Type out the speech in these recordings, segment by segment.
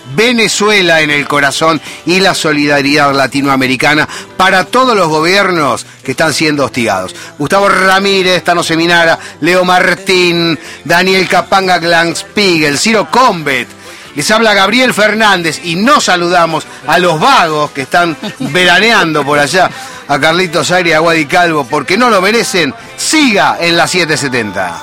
Venezuela en el corazón y la solidaridad latinoamericana para todos los gobiernos que están siendo hostigados. Gustavo Ramírez, Tano Seminara, Leo Martín, Daniel Capanga Glanspiegel, Ciro Combet. Les habla Gabriel Fernández y no saludamos a los vagos que están veraneando por allá, a Carlitos Aire y a Guadi Calvo, porque no lo merecen. Siga en la 770.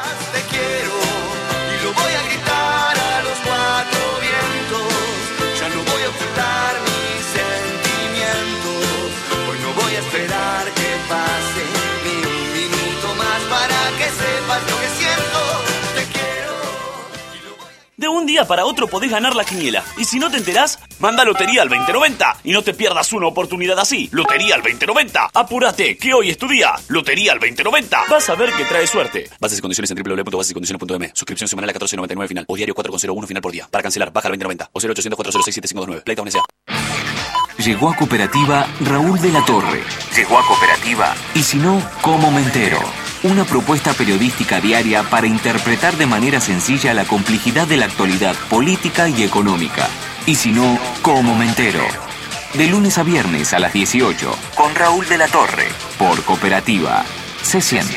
De un día para otro podés ganar la quiniela. Y si no te enterás, manda Lotería al 2090 y no te pierdas una oportunidad así. Lotería al 2090. Apúrate, que hoy es tu día. Lotería al 2090. Vas a ver que trae suerte. Bases y condiciones en www.basesycondiciones.m. Suscripción semanal a 14.99 final. O diario 4,01 final por día. Para cancelar, baja al 2090. O 0800 406 7529. Playtown S.A. Llegó a Cooperativa Raúl de la Torre. Llegó a Cooperativa Y si no, ¿cómo me entero? Una propuesta periodística diaria para interpretar de manera sencilla la complejidad de la actualidad política y económica. Y si no, ¿cómo me entero? De lunes a viernes a las 18, con Raúl de la Torre, por Cooperativa. Se siente.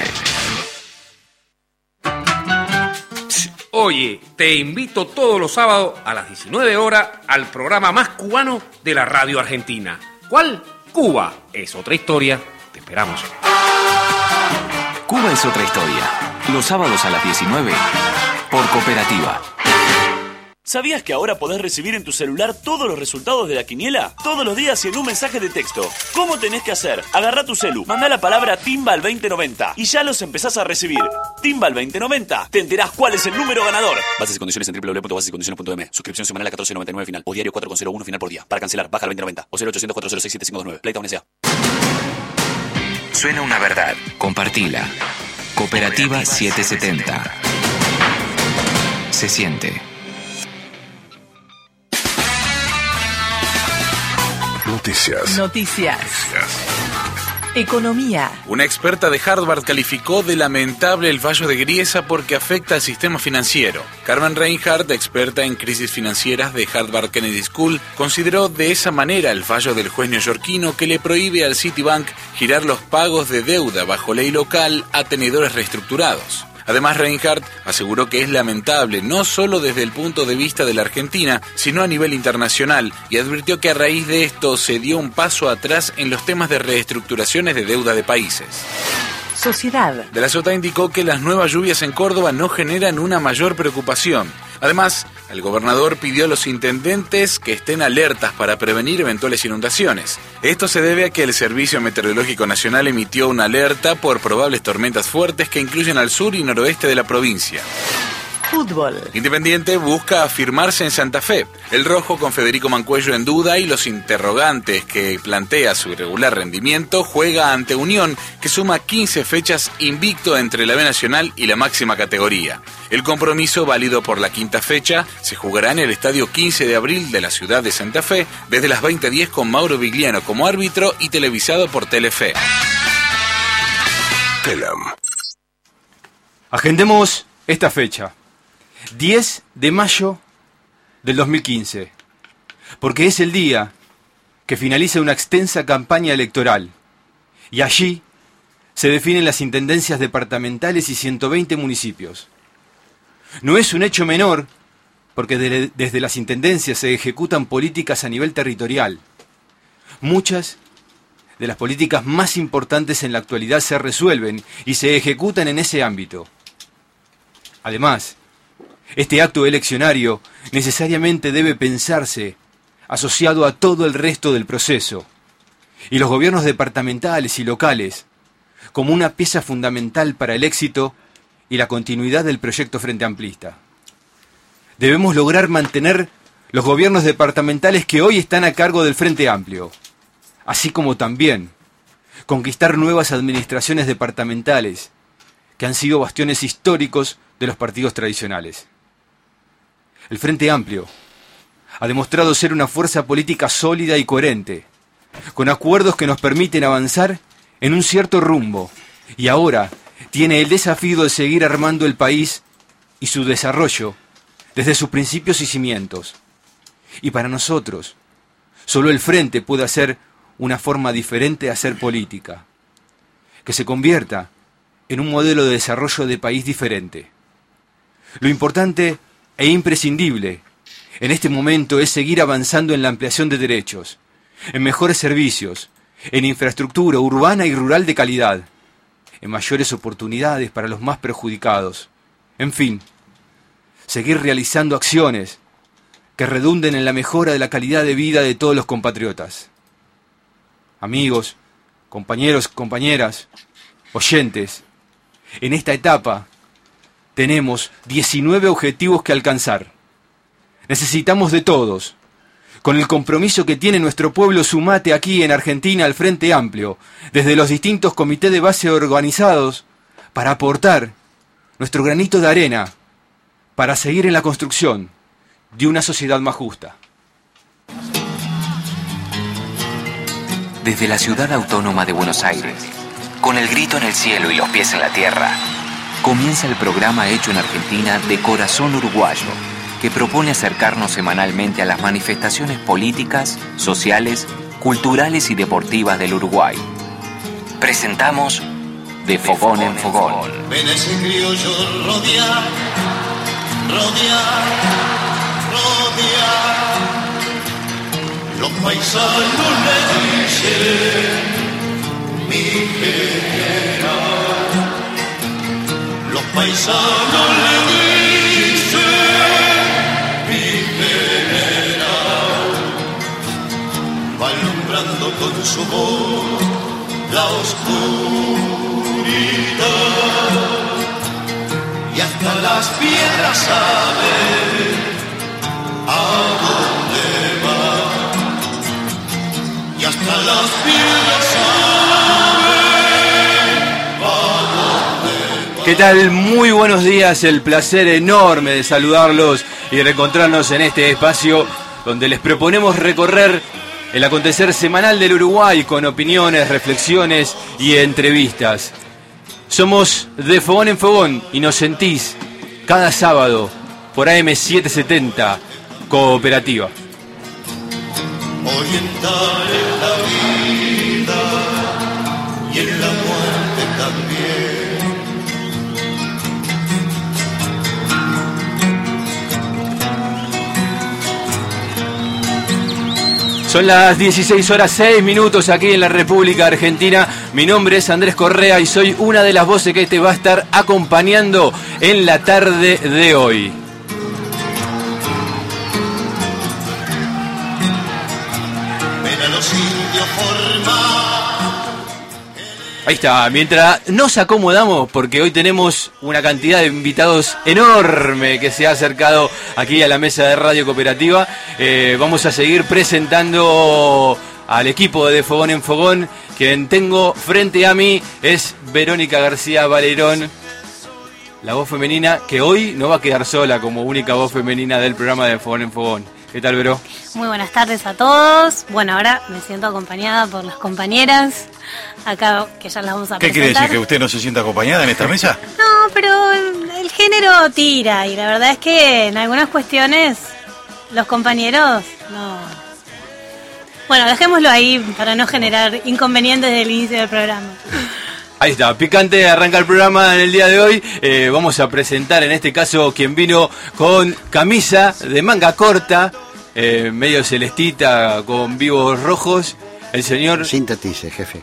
Oye, te invito todos los sábados a las 19 horas al programa más cubano de la radio argentina. ¿Cuál? Cuba es otra historia. Te esperamos. Cuba es otra historia. Los sábados a las 19, por Cooperativa. ¿Sabías que ahora podés recibir en tu celular todos los resultados de la quiniela? Todos los días y en un mensaje de texto. ¿Cómo tenés que hacer? Agarrá tu celu, mandá la palabra Timba al 2090 y ya los empezás a recibir. Timba al 2090. Te enterás cuál es el número ganador. Bases y condiciones en www.basesycondiciones.m. Suscripción semanal a 14.99 final. O diario 4,01 final por día. Para cancelar, baja al 2090. O 0800 406 7529. Playtown S.A. Suena una verdad. Compartila. Cooperativa 770. Se siente. Noticias. Economía. Una experta de Harvard calificó de lamentable el fallo de Griesa porque afecta al sistema financiero. Carmen Reinhardt, experta en crisis financieras de Harvard Kennedy School, consideró de esa manera el fallo del juez neoyorquino que le prohíbe al Citibank girar los pagos de deuda bajo ley local a tenedores reestructurados. Además, Reinhardt aseguró que es lamentable no solo desde el punto de vista de la Argentina, sino a nivel internacional, y advirtió que a raíz de esto se dio un paso atrás en los temas de reestructuraciones de deuda de países. Sociedad. De la Sota indicó que las nuevas lluvias en Córdoba no generan una mayor preocupación. Además, el gobernador pidió a los intendentes que estén alertas para prevenir eventuales inundaciones. Esto se debe a que el Servicio Meteorológico Nacional emitió una alerta por probables tormentas fuertes que incluyen al sur y noroeste de la provincia. Fútbol. Independiente busca afirmarse en Santa Fe. El rojo, con Federico Mancuello en duda y los interrogantes que plantea su irregular rendimiento, juega ante Unión, que suma 15 fechas invicto entre la B Nacional y la máxima categoría. El compromiso, válido por la quinta fecha, se jugará en el Estadio 15 de Abril de la ciudad de Santa Fe desde las 20:10 con Mauro Vigliano como árbitro y televisado por Telefe. Telam. Agendemos esta fecha. 10 de mayo del 2015, porque es el día que finaliza una extensa campaña electoral y allí se definen las intendencias departamentales y 120 municipios. No es un hecho menor porque desde las intendencias se ejecutan políticas a nivel territorial. Muchas de las políticas más importantes en la actualidad se resuelven y se ejecutan en ese ámbito. Además, este acto eleccionario necesariamente debe pensarse asociado a todo el resto del proceso, y los gobiernos departamentales y locales como una pieza fundamental para el éxito y la continuidad del proyecto Frente Amplista. Debemos lograr mantener los gobiernos departamentales que hoy están a cargo del Frente Amplio, así como también conquistar nuevas administraciones departamentales que han sido bastiones históricos de los partidos tradicionales. El Frente Amplio ha demostrado ser una fuerza política sólida y coherente, con acuerdos que nos permiten avanzar en un cierto rumbo, y ahora tiene el desafío de seguir armando el país y su desarrollo desde sus principios y cimientos. Y para nosotros, solo el frente puede hacer una forma diferente de hacer política, que se convierta en un modelo de desarrollo de país diferente. Lo importante e imprescindible en este momento es seguir avanzando en la ampliación de derechos, en mejores servicios, en infraestructura urbana y rural de calidad, en mayores oportunidades para los más perjudicados. En fin, seguir realizando acciones que redunden en la mejora de la calidad de vida de todos los compatriotas. Amigos, compañeros, compañeras, oyentes, en esta etapa tenemos 19 objetivos que alcanzar. Necesitamos de todos. Con el compromiso que tiene nuestro pueblo, sumate aquí en Argentina al Frente Amplio, desde los distintos comités de base organizados, para aportar nuestro granito de arena, para seguir en la construcción de una sociedad más justa. Desde la ciudad autónoma de Buenos Aires, con el grito en el cielo y los pies en la tierra, comienza el programa hecho en Argentina de Corazón Uruguayo, que propone acercarnos semanalmente a las manifestaciones políticas, sociales, culturales y deportivas del Uruguay. Presentamos De Fogón en Fogón. Ven ese criollo rodear, rodear, rodear. Los paisanos le dicen mi general. Los paisanos le dicen mi general. Va alumbrando con su voz la oscuridad. Y hasta las piedras saben a dónde va. Y hasta las piedras saben a dónde va. ¿Qué tal? Muy buenos días, el placer enorme de saludarlos y de reencontrarnos en este espacio donde les proponemos recorrer el acontecer semanal del Uruguay con opiniones, reflexiones y entrevistas. Somos De Fogón en Fogón y nos sentís cada sábado por AM770 Cooperativa. Oriental en la vida y en la muerte también. Son las 16:06 aquí en la República Argentina. Mi nombre es Andrés Correa y soy una de las voces que te va a estar acompañando en la tarde de hoy. Ven a los indios formar. Ahí está, mientras nos acomodamos, porque hoy tenemos una cantidad de invitados enorme que se ha acercado aquí a la mesa de Radio Cooperativa, vamos a seguir presentando al equipo de Fogón en Fogón. Quien tengo frente a mí es Verónica García Valerón, la voz femenina, que hoy no va a quedar sola como única voz femenina del programa de Fogón en Fogón. ¿Qué tal, Vero? Muy buenas tardes a todos. Bueno, ahora me siento acompañada por las compañeras acá, que ya las vamos a presentar. ¿Qué quiere decir? ¿Que usted no se sienta acompañada en esta mesa? No, pero el género tira y la verdad es que en algunas cuestiones los compañeros no. Bueno, dejémoslo ahí para no generar inconvenientes desde el inicio del programa. Ahí está, picante, arranca el programa en el día de hoy. Vamos a presentar en este caso quien vino con camisa de manga corta, medio celestita con vivos rojos, el señor... Sintetice, jefe.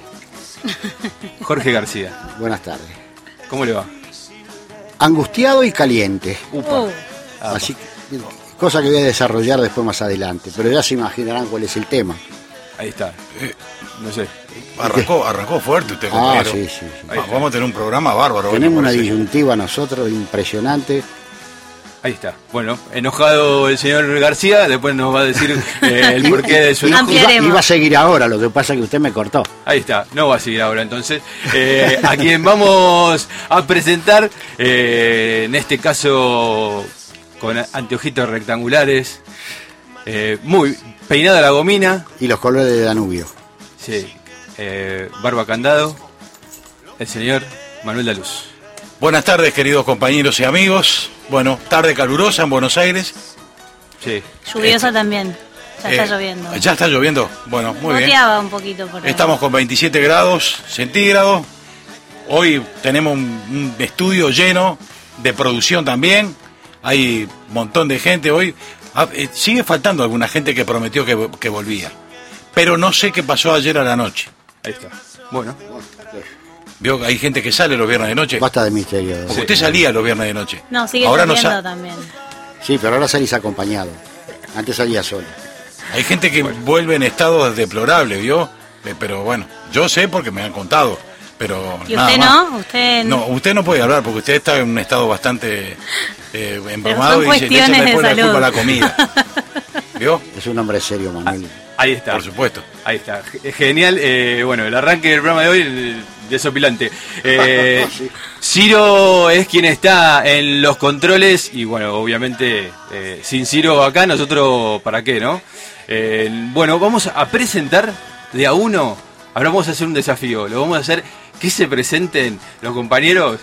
Jorge García. Buenas tardes. ¿Cómo le va? Angustiado y caliente. Upa. Así que, cosa que voy a desarrollar después más adelante, pero ya se imaginarán cuál es el tema. Ahí está. No sé. Arrancó fuerte usted, compañero. Sí. Vamos a tener un programa bárbaro. Tenemos una disyuntiva nosotros impresionante. Ahí está. Bueno, enojado el señor García, después nos va a decir el porqué de su enojo. Iba a seguir ahora, lo que pasa es que usted me cortó. Ahí está, no va a seguir ahora entonces. A quien vamos a presentar, en este caso con anteojitos rectangulares, muy peinada la gomina. Y los colores de Danubio. Sí, barba candado, el señor Manuel Daluz. Buenas tardes, queridos compañeros y amigos. Bueno, tarde calurosa en Buenos Aires. Sí. Lluviosa también. Ya está lloviendo. Ya está lloviendo. Bueno, muy bien. Goteaba un poquito por ahí. Estamos con 27 grados centígrados. Hoy tenemos un estudio lleno de producción también. Hay un montón de gente hoy. Sigue faltando alguna gente que prometió que volvía. Pero no sé qué pasó ayer a la noche. Ahí está. Bueno. ¿Vio? Hay gente que sale los viernes de noche. Basta de misterio. Porque usted salía los viernes de noche. No, sigue Ahora no saliendo también. Sí, pero ahora salís acompañado. Antes salía solo. Hay gente que vuelve en estados deplorables, ¿vio? Pero bueno, yo sé porque me han contado. Pero ¿Y nada usted más. no? ¿Usted No, usted no puede hablar porque usted está en un estado bastante embromado son y se le echan cuestiones de después la salud. culpa a la comida. ¿Vio? Es un hombre serio, Manuel. Ahí está. Por supuesto. Ahí está. Genial. Bueno, el arranque del programa de hoy, desopilante. Ciro es quien está en los controles y bueno, obviamente sin Ciro acá, nosotros, ¿para qué, no? Bueno, vamos a presentar de a uno. Ahora vamos a hacer un desafío. Lo vamos a hacer que se presenten los compañeros.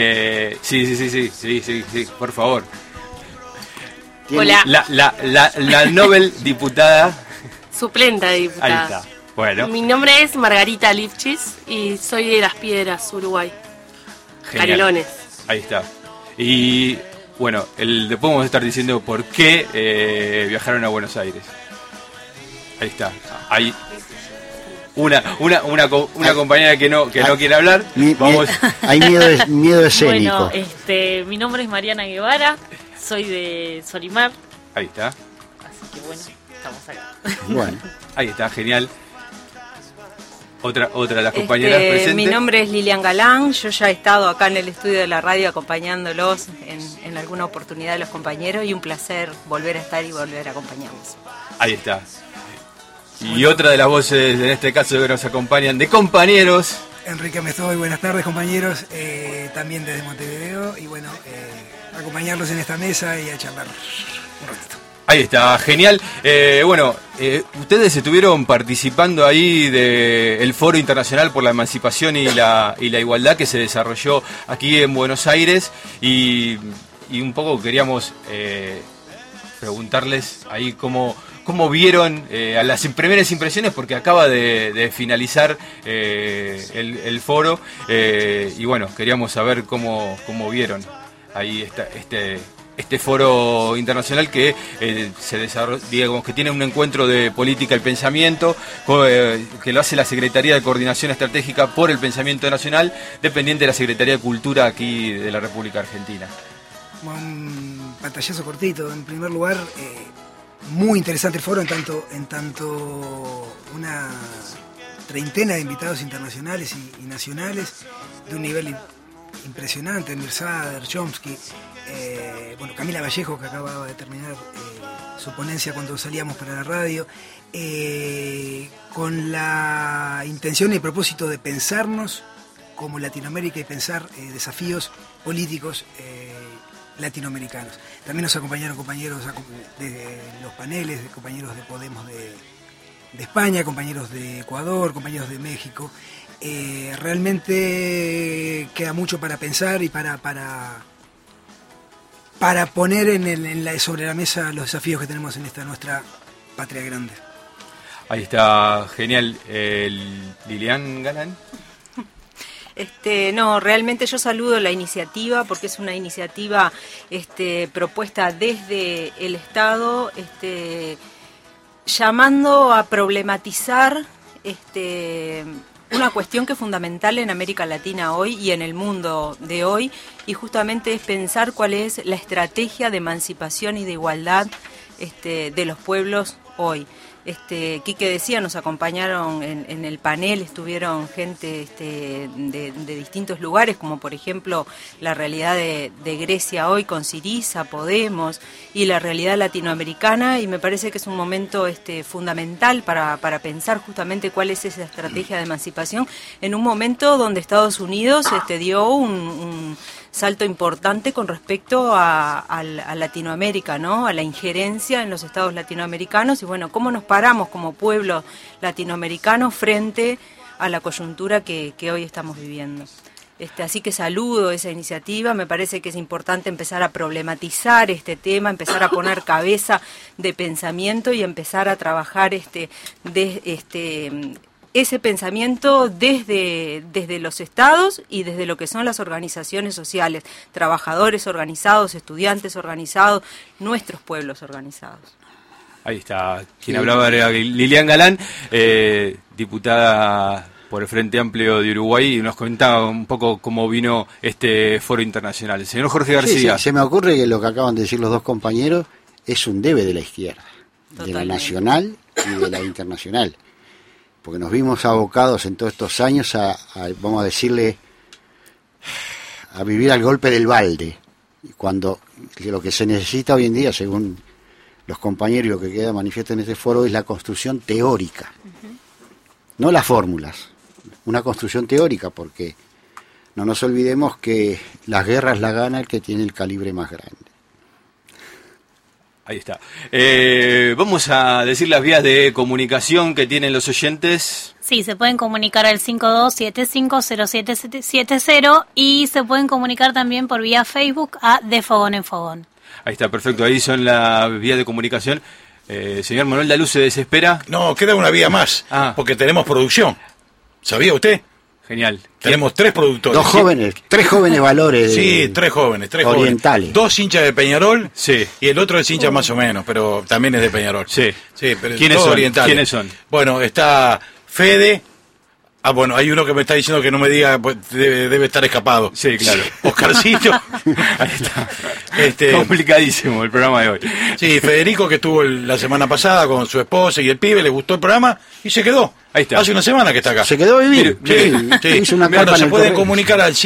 Sí, por favor. Hola. La Nobel diputada. Suplenta de diputada. Ahí está. Bueno. Mi nombre es Margarita Lifchis y soy de Las Piedras, Uruguay. Genial. Canelones. Ahí está. Y bueno, después vamos a estar diciendo por qué viajaron a Buenos Aires. Ahí está. Hay una compañera que no quiere hablar. Vamos. Hay miedo escénico. Bueno, mi nombre es Mariana Guevara, soy de Solimar. Ahí está. Así que bueno, estamos acá. Bueno. Ahí está, genial. Otra de las compañeras presentes. Mi nombre es Lilian Galán, yo ya he estado acá en el estudio de la radio acompañándolos en alguna oportunidad de los compañeros y un placer volver a estar y volver a acompañarlos. Ahí está. Y otra de las voces, en este caso, que nos acompañan de compañeros. Enrique Mestoy, buenas tardes compañeros, también desde Montevideo y bueno, acompañarlos en esta mesa y a charlar un ratito. Ahí está, genial. Bueno, ustedes estuvieron participando ahí del Foro Internacional por la Emancipación y la Igualdad que se desarrolló aquí en Buenos Aires y un poco queríamos preguntarles ahí cómo vieron a las primeras impresiones, porque acaba de finalizar el foro y bueno, queríamos saber cómo vieron ahí este foro internacional que se desarrolla, digamos, que tiene un encuentro de política y pensamiento, que lo hace la Secretaría de Coordinación Estratégica por el Pensamiento Nacional, dependiente de la Secretaría de Cultura aquí de la República Argentina. Un pantallazo cortito. En primer lugar, muy interesante el foro, en tanto una treintena de invitados internacionales y nacionales de un nivel impresionante. Mirzader, Chomsky, bueno, Camila Vallejo, que acababa de terminar su ponencia cuando salíamos para la radio, con la intención y el propósito de pensarnos como Latinoamérica y pensar desafíos políticos latinoamericanos. También nos acompañaron compañeros de los paneles, compañeros de Podemos de España, compañeros de Ecuador, compañeros de México. Realmente queda mucho para pensar y para poner sobre la mesa los desafíos que tenemos en esta nuestra patria grande. Ahí está, genial. Lilian Galán. No, realmente yo saludo la iniciativa porque es una iniciativa propuesta desde el Estado, llamando a problematizar una cuestión que es fundamental en América Latina hoy y en el mundo de hoy, y justamente es pensar cuál es la estrategia de emancipación y de igualdad de los pueblos hoy. Quique decía, nos acompañaron en el panel, estuvieron gente de distintos lugares, como por ejemplo la realidad de Grecia hoy con Syriza, Podemos, y la realidad latinoamericana, y me parece que es un momento fundamental para pensar justamente cuál es esa estrategia de emancipación en un momento donde Estados Unidos dio un salto importante con respecto a Latinoamérica, ¿no? A la injerencia en los estados latinoamericanos y bueno, cómo nos paramos como pueblo latinoamericano frente a la coyuntura que hoy estamos viviendo. Así que saludo esa iniciativa, me parece que es importante empezar a problematizar este tema, empezar a poner cabeza de pensamiento y empezar a trabajar ese pensamiento desde los estados y desde lo que son las organizaciones sociales, trabajadores organizados, estudiantes organizados, nuestros pueblos organizados. Ahí está, quien hablaba era Lilian Galán, diputada por el Frente Amplio de Uruguay, y nos comentaba un poco cómo vino este foro internacional. Señor Jorge García. Sí, se me ocurre que lo que acaban de decir los dos compañeros es un debe de la izquierda, de la nacional y de la internacional, porque nos vimos abocados en todos estos años a vamos a decirle, a vivir al golpe del balde, cuando lo que se necesita hoy en día, según los compañeros y lo que queda manifiesto en este foro, es la construcción teórica, no las fórmulas, una construcción teórica, porque no nos olvidemos que las guerras las gana el que tiene el calibre más grande. Ahí está. Vamos a decir las vías de comunicación que tienen los oyentes. Sí, se pueden comunicar al 52750770 y se pueden comunicar también por vía Facebook a De Fogón en Fogón. Ahí está, perfecto. Ahí son las vías de comunicación. Señor Manuel Daluz, ¿se desespera? No, queda una vía más, porque tenemos producción. ¿Sabía usted? Genial. Tenemos 3 productores. Tres jóvenes valores. Sí, 3 jóvenes. Orientales. 2 hinchas de Peñarol. Sí. Y el otro es hincha más o menos, pero también es de Peñarol. Sí. Sí, pero ¿Quiénes todos son? orientales. ¿Quiénes son? Bueno, está Fede. Bueno, hay uno que me está diciendo que no me diga, pues debe estar escapado. Sí, claro. Oscarcito. Ahí está. Complicadísimo el programa de hoy. Sí, Federico, que estuvo la semana pasada con su esposa y el pibe, le gustó el programa y se quedó. Ahí está. Hace una semana que está acá. Se quedó a vivir. Sí. Hizo una Bueno, carpa en se el pueden correo. comunicar al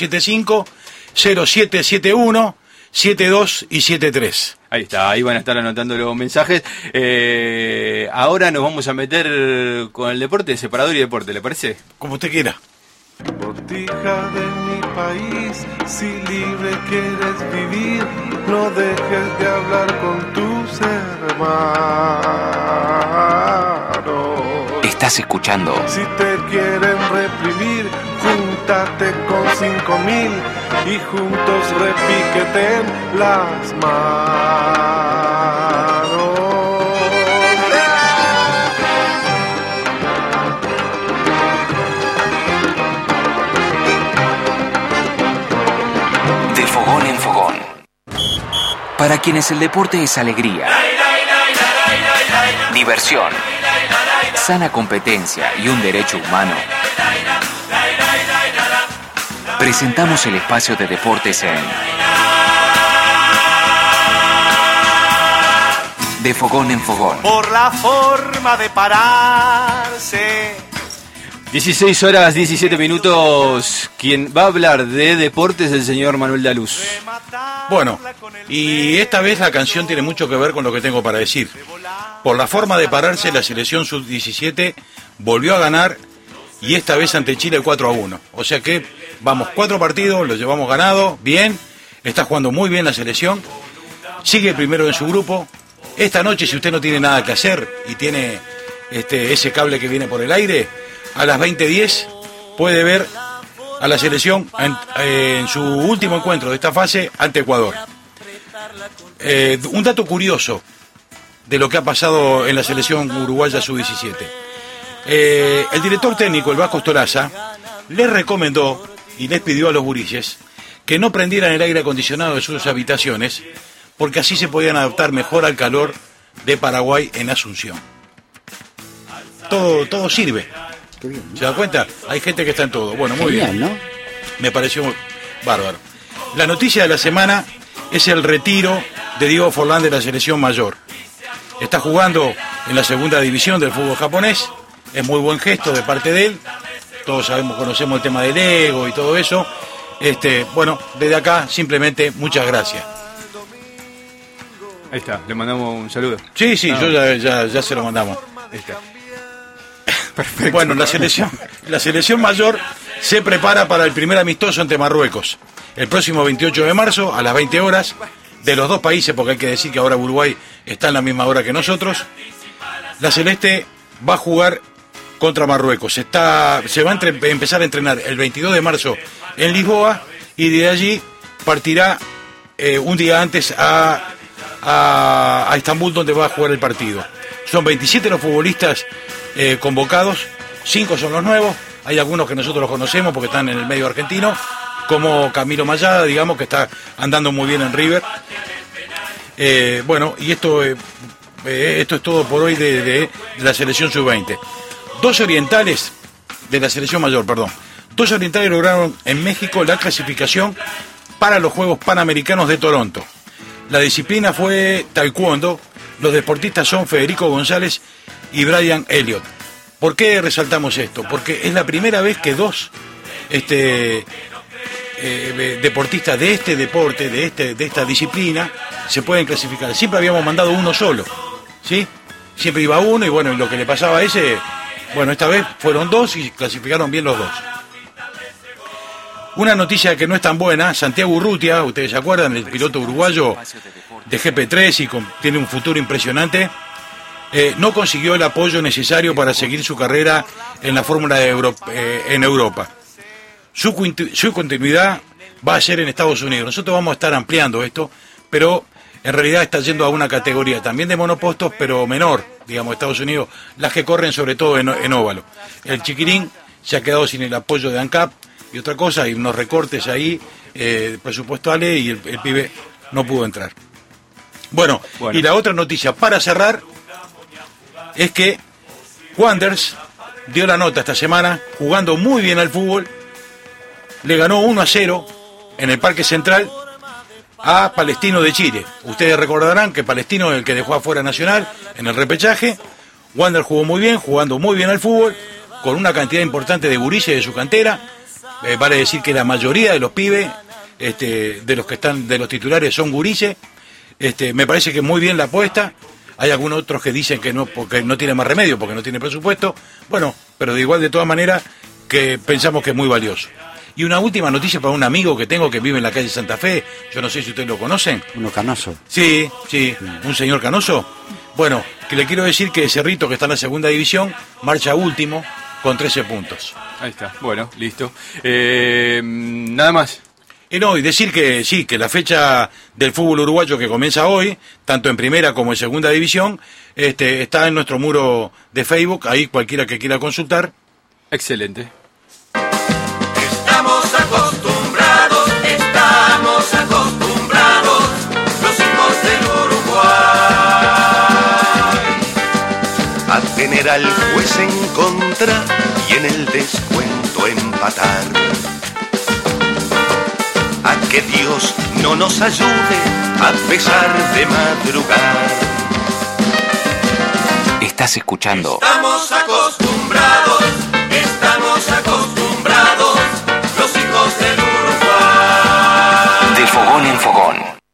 5275-0771, 72 y 73. Ahí está, ahí van a estar anotando los mensajes. Ahora nos vamos a meter con el deporte, separador y deporte, ¿le parece? Como usted quiera. Botija de mi país, si libre quieres vivir, no dejes de hablar con tus hermanos. Estás escuchando Si te quieren reprimir, júntate con 5.000 y juntos repiqueten las manos. De Fogón en Fogón. Para quienes el deporte es alegría, diversión, sana competencia y un derecho humano, presentamos el espacio de deportes en De Fogón en Fogón. Por la forma de pararse. 16 horas 17 minutos. Quien va a hablar de deportes es el señor Manuel Daluz. Bueno, y esta vez la canción tiene mucho que ver con lo que tengo para decir. Por la forma de pararse, la selección sub-17 volvió a ganar, y esta vez ante Chile 4-1. O sea que vamos 4 partidos, los llevamos ganado, bien, está jugando muy bien la selección, sigue primero en su grupo. Esta noche, si usted no tiene nada que hacer y tiene ese cable que viene por el aire, a las 20:10 puede ver a la selección en su último encuentro de esta fase ante Ecuador. Un dato curioso de lo que ha pasado en la selección uruguaya sub-17. El director técnico, el Vasco Stolaza, les recomendó y les pidió a los gurises que no prendieran el aire acondicionado de sus habitaciones, porque así se podían adaptar mejor al calor de Paraguay en Asunción. Todo sirve. ¿Se da cuenta? Hay gente que está en todo. Bueno, muy bien. ¿No? Me pareció bárbaro. La noticia de la semana es el retiro de Diego Forlán de la selección mayor. Está jugando en la segunda división del fútbol japonés. Es muy buen gesto de parte de él. Todos conocemos el tema del ego y todo eso. Bueno, desde acá simplemente muchas gracias. Ahí está, le mandamos un saludo. Sí, yo ya se lo mandamos. Ahí está. Perfecto. Bueno, la selección mayor se prepara para el primer amistoso ante Marruecos. El próximo 28 de marzo a las 20 horas de los dos países, porque hay que decir que ahora Uruguay está en la misma hora que nosotros. La Celeste va a jugar contra Marruecos. Se va a empezar a entrenar el 22 de marzo en Lisboa, y de allí partirá un día antes a Estambul, donde va a jugar el partido. Son 27 los futbolistas convocados, 5 son los nuevos, hay algunos que nosotros los conocemos porque están en el medio argentino, como Camilo Mayada, digamos, que está andando muy bien en River. Bueno, y esto es todo por hoy de la selección sub-20. Dos orientales lograron en México la clasificación para los Juegos Panamericanos de Toronto. La disciplina fue taekwondo. Los deportistas son Federico González y Brian Elliott. ¿Por qué resaltamos esto? Porque es la primera vez que dos deportistas de este deporte, de esta disciplina, se pueden clasificar. Siempre habíamos mandado uno solo, ¿sí? Siempre iba uno y bueno, lo que le pasaba a ese, bueno, esta vez fueron dos y clasificaron bien los dos. Una noticia que no es tan buena, Santiago Urrutia, ustedes se acuerdan, el piloto uruguayo de GP3 y tiene un futuro impresionante, no consiguió el apoyo necesario para seguir su carrera en la Fórmula en Europa. Su continuidad va a ser en Estados Unidos. Nosotros vamos a estar ampliando esto, pero en realidad está yendo a una categoría también de monopostos, pero menor, digamos, Estados Unidos, las que corren sobre todo en óvalo. El chiquirín se ha quedado sin el apoyo de ANCAP y otra cosa, hay unos recortes ahí presupuestales y el pibe no pudo entrar. Bueno, y la otra noticia para cerrar es que Wanderers dio la nota esta semana, jugando muy bien al fútbol, le ganó 1-0 en el Parque Central a Palestino de Chile. Ustedes recordarán que Palestino es el que dejó afuera Nacional en el repechaje. Wander jugó muy bien, jugando muy bien al fútbol, con una cantidad importante de gurises de su cantera. Vale decir que la mayoría de los pibes, de los que están, de los titulares, son gurises. Me parece que muy bien la apuesta. Hay algunos otros que dicen que no, porque no tiene más remedio, porque no tiene presupuesto. Bueno, pero de igual, de todas maneras, que pensamos que es muy valioso. Y una última noticia para un amigo que tengo que vive en la calle Santa Fe. Yo no sé si ustedes lo conocen. ¿Uno Canoso? Sí, un señor Canoso. Bueno, que le quiero decir que Cerrito, que está en la segunda división, marcha último con 13 puntos. Ahí está, bueno, listo. Nada más. No, y decir que sí, que la fecha del fútbol uruguayo que comienza hoy, tanto en primera como en segunda división, está en nuestro muro de Facebook, ahí cualquiera que quiera consultar. Excelente. Estamos acostumbrados, los hijos del Uruguay, a tener al juez en contra y en el descuento empatar. A que Dios no nos ayude a pesar de madrugar. Estás escuchando. Estamos acostumbrados, los hijos del Uruguay. De fogón en fogón.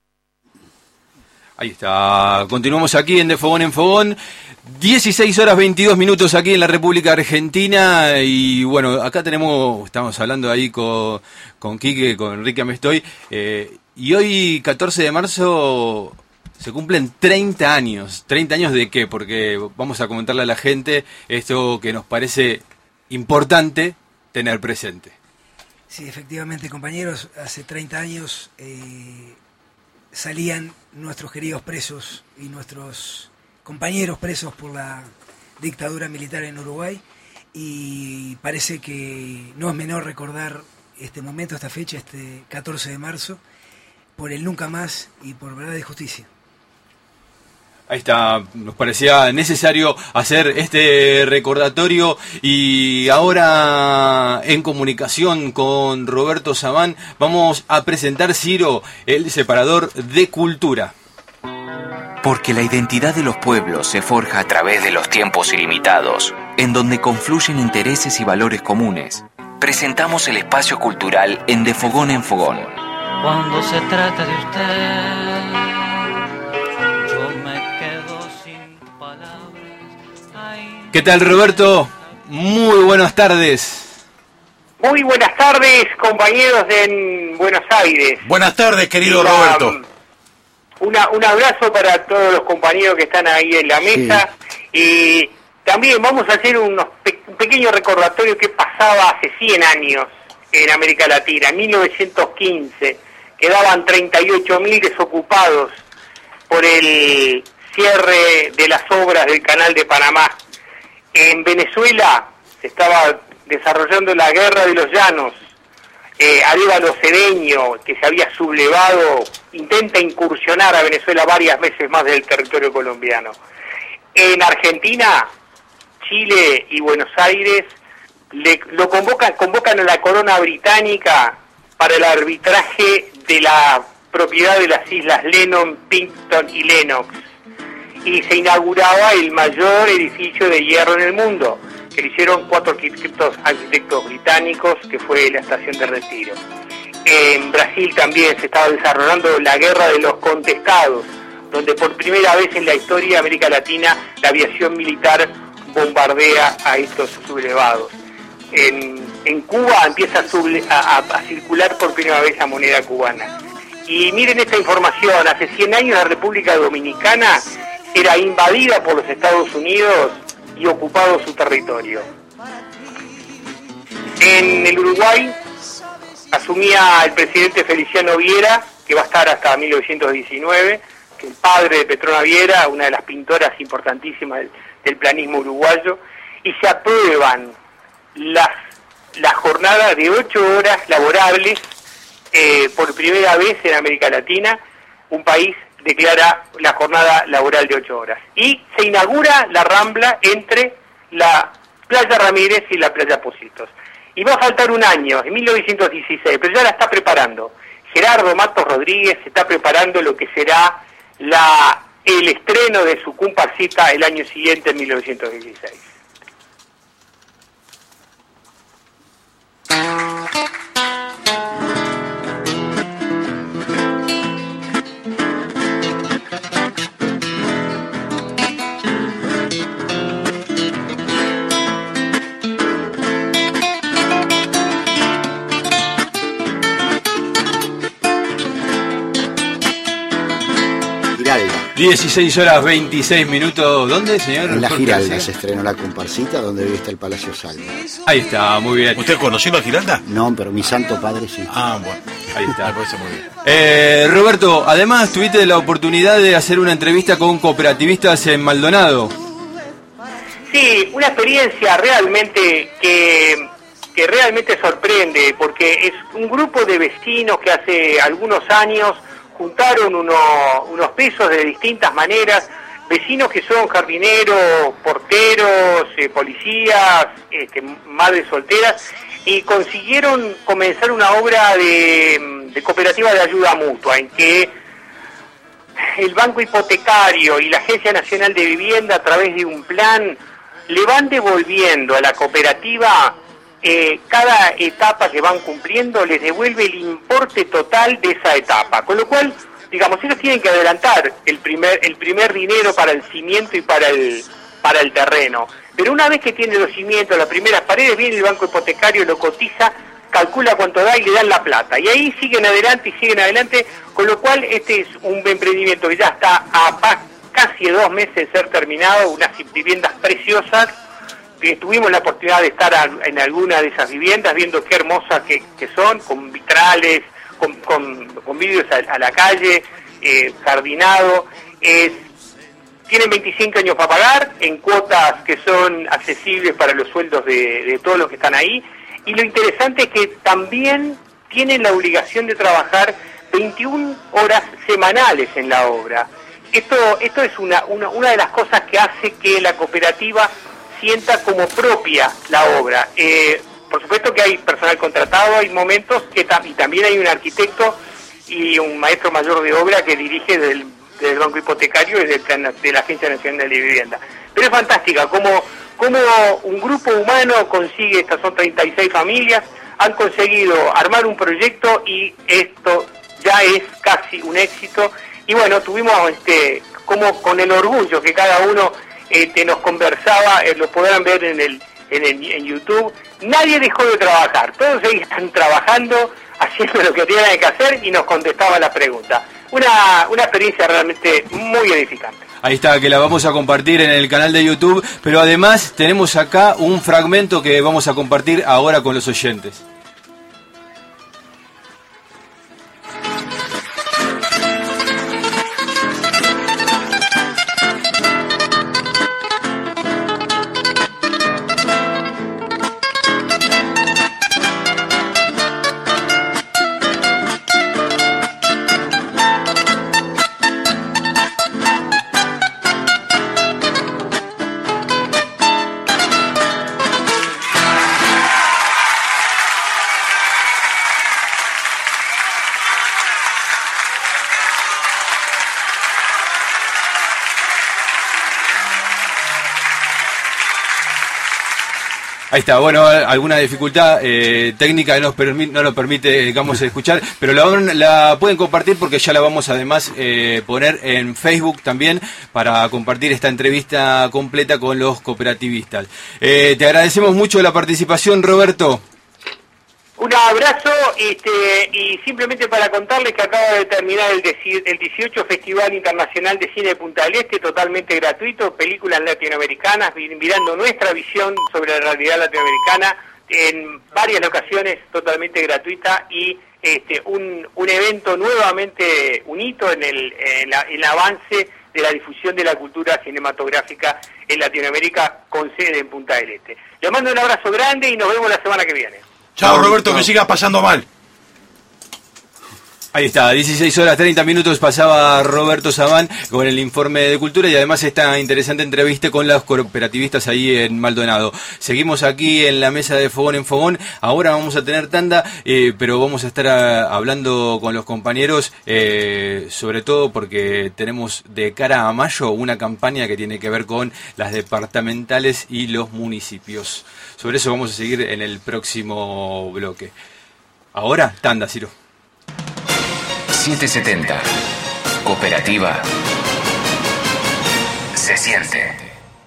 Ahí está, continuamos aquí en De Fogón en Fogón. 16 horas 22 minutos aquí en la República Argentina. Y bueno, acá estamos hablando ahí con Quique, con Enrique Amestoy. Y hoy, 14 de marzo, se cumplen 30 años. ¿30 años de qué? Porque vamos a comentarle a la gente esto que nos parece importante tener presente. Sí, efectivamente, compañeros, hace 30 años salían nuestros queridos presos y nuestros compañeros presos por la dictadura militar en Uruguay, y parece que no es menor recordar este momento, esta fecha, este 14 de marzo, por el nunca más y por verdad y justicia. Ahí está, nos parecía necesario hacer este recordatorio. Y ahora, en comunicación con Roberto Samán, vamos a presentar, Ciro, el separador de cultura. Porque la identidad de los pueblos se forja a través de los tiempos ilimitados, en donde confluyen intereses y valores comunes. Presentamos el espacio cultural en De Fogón en Fogón. Cuando se trata de usted, yo me quedo sin palabras. Ay. ¿Qué tal, Roberto? Muy buenas tardes. Muy buenas tardes, compañeros en Buenos Aires. Buenas tardes, querido Roberto. Un abrazo para todos los compañeros que están ahí en la mesa. Sí. Y también vamos a hacer un pequeño recordatorio que pasaba hace 100 años en América Latina. En 1915 quedaban 38.000 desocupados por el cierre de las obras del Canal de Panamá. En Venezuela se estaba desarrollando la Guerra de los Llanos. Arévalo Cedeño, que se había sublevado, intenta incursionar a Venezuela varias veces más del territorio colombiano. En Argentina, Chile y Buenos Aires convocan a la corona británica para el arbitraje de la propiedad de las islas Lennon, Pinkerton y Lennox, y se inauguraba el mayor edificio de hierro en el mundo, que lo hicieron 4 arquitectos británicos, que fue la estación de Retiro. En Brasil también se estaba desarrollando la guerra de los contestados, donde por primera vez en la historia de América Latina la aviación militar bombardea a estos sublevados. En Cuba empieza a circular por primera vez la moneda cubana. Y miren esta información, hace 100 años la República Dominicana era invadida por los Estados Unidos y ocupado su territorio. En el Uruguay asumía el presidente Feliciano Viera, que va a estar hasta 1919, que el padre de Petrona Viera, una de las pintoras importantísimas del planismo uruguayo, y se aprueban la jornada de 8 horas laborables por primera vez en América Latina. Un país declara la jornada laboral de 8 horas. Y se inaugura la Rambla entre la Playa Ramírez y la Playa Pocitos. Y va a faltar un año, en 1916, pero ya la está preparando. Gerardo Matos Rodríguez está preparando lo que será el estreno de su comparsita el año siguiente, en 1916. Giralda. 16 horas 26 minutos. ¿Dónde, señor? En la Jorge Giralda García? se estrenó la comparsita donde hoy está el Palacio Salvo. Ahí está, muy bien. ¿Usted conoció la Giralda? No, pero mi santo padre sí. Ah, bueno. Ahí está. Me parece muy bien. Roberto, además tuviste la oportunidad de hacer una entrevista con cooperativistas en Maldonado. Sí, una experiencia realmente que realmente sorprende, porque es un grupo de vecinos que hace algunos años juntaron unos pesos de distintas maneras, vecinos que son jardineros, porteros, policías, madres solteras, y consiguieron comenzar una obra de cooperativa de ayuda mutua, en que el Banco Hipotecario y la Agencia Nacional de Vivienda, a través de un plan, le van devolviendo a la cooperativa cada etapa que van cumpliendo, les devuelve el importe total de esa etapa. Con lo cual, digamos, ellos tienen que adelantar el primer dinero para el cimiento y para el terreno. Pero una vez que tienen los cimientos, las primeras paredes, viene el Banco Hipotecario, lo cotiza, calcula cuánto da y le dan la plata. Y ahí siguen adelante, con lo cual este es un emprendimiento que ya está a casi 2 meses de ser terminado, unas viviendas preciosas. Tuvimos la oportunidad de estar en alguna de esas viviendas, viendo qué hermosas que son, con vitrales, con vidrios a la calle, jardinado. Tienen 25 años para pagar, en cuotas que son accesibles para los sueldos de todos los que están ahí. Y lo interesante es que también tienen la obligación de trabajar 21 horas semanales en la obra. Esto es una de las cosas que hace que la cooperativa sienta como propia la obra. Por supuesto que hay personal contratado, hay momentos que y también hay un arquitecto y un maestro mayor de obra que dirige desde el Banco Hipotecario y de la Agencia Nacional de Vivienda. Pero es fantástica cómo un grupo humano consigue, estas son 36 familias, han conseguido armar un proyecto y esto ya es casi un éxito. Y bueno, tuvimos como con el orgullo que cada uno nos conversaba, lo podrán ver en YouTube. Nadie dejó de trabajar, todos ellos están trabajando, haciendo lo que tenían que hacer y nos contestaban la pregunta. Una experiencia realmente muy edificante. Ahí está, que la vamos a compartir en el canal de YouTube, pero además tenemos acá un fragmento que vamos a compartir ahora con los oyentes. Ahí está, bueno, alguna dificultad técnica no nos permite, digamos, escuchar, pero la pueden compartir porque ya la vamos además poner en Facebook también para compartir esta entrevista completa con los cooperativistas. Te agradecemos mucho la participación, Roberto. Un abrazo y simplemente para contarles que acaba de terminar el 18 Festival Internacional de Cine de Punta del Este, totalmente gratuito, películas latinoamericanas, mirando nuestra visión sobre la realidad latinoamericana en varias ocasiones, totalmente gratuita y un evento nuevamente un hito en el avance de la difusión de la cultura cinematográfica en Latinoamérica con sede en Punta del Este. Les mando un abrazo grande y nos vemos la semana que viene. Chao, Roberto, que sigas pasando mal. Ahí está, 16 horas 30 minutos pasaba Roberto Sabán con el informe de cultura y además esta interesante entrevista con los cooperativistas ahí en Maldonado. Seguimos aquí en la mesa de Fogón en Fogón, ahora vamos a tener tanda, pero vamos a estar hablando con los compañeros, sobre todo porque tenemos de cara a mayo una campaña que tiene que ver con las departamentales y los municipios. Sobre eso vamos a seguir en el próximo bloque. Ahora, tanda, Ciro. 770. Cooperativa. Se siente.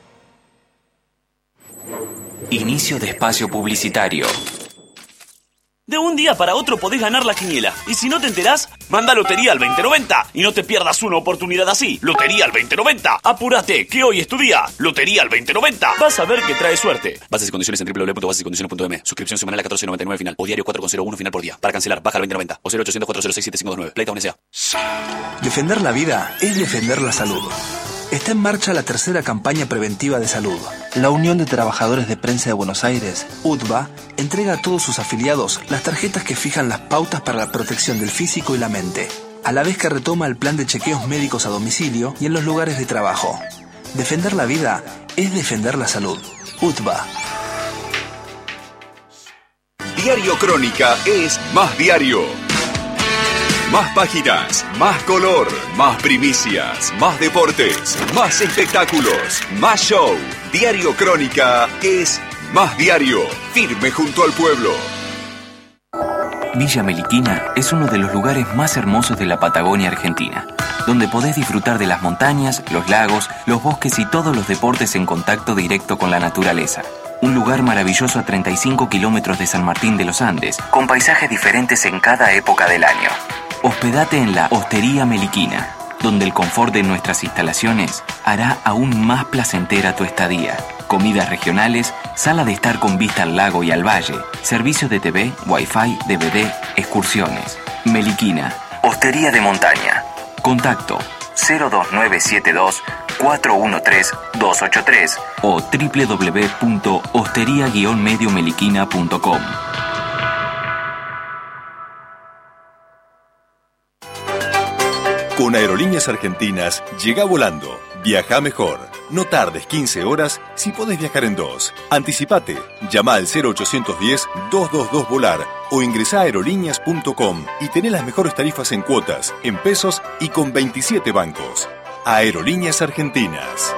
Inicio de espacio publicitario. De un día para otro podés ganar la quiniela. Y si no te enterás, manda Lotería al 2090 y no te pierdas una oportunidad así. Lotería al 2090. Apúrate, que hoy es tu día. Lotería al 2090. Vas a ver que trae suerte. Bases y condiciones en www.basesycondiciones.m. Suscripción semanal a 14.99 final. O diario 4,01 final por día. Para cancelar, baja al 2090. O 0800 406 7529. Pleita UNSA. Defender la vida es defender la salud. Está en marcha la tercera campaña preventiva de salud. La Unión de Trabajadores de Prensa de Buenos Aires, UTBA, entrega a todos sus afiliados las tarjetas que fijan las pautas para la protección del físico y la mente, a la vez que retoma el plan de chequeos médicos a domicilio y en los lugares de trabajo. Defender la vida es defender la salud. UTBA. Diario Crónica es más diario. Más páginas, más color, más primicias, más deportes, más espectáculos, más show. Diario Crónica es más diario, firme junto al pueblo. Villa Meliquina es uno de los lugares más hermosos de la Patagonia Argentina, donde podés disfrutar de las montañas, los lagos, los bosques y todos los deportes en contacto directo con la naturaleza. Un lugar maravilloso a 35 kilómetros de San Martín de los Andes, con paisajes diferentes en cada época del año. Hospedate en la Hostería Meliquina, donde el confort de nuestras instalaciones hará aún más placentera tu estadía. Comidas regionales, sala de estar con vista al lago y al valle, servicio de TV, Wi-Fi, DVD, excursiones. Meliquina, Hostería de Montaña. Contacto 02972 413 283 o www.hosteria-mediomeliquina.com. Con Aerolíneas Argentinas, llega volando. Viaja mejor. No tardes 15 horas si podés viajar en 2. Anticipate. Llama al 0810-222-VOLAR o ingresá a aerolíneas.com y tené las mejores tarifas en cuotas, en pesos y con 27 bancos. Aerolíneas Argentinas.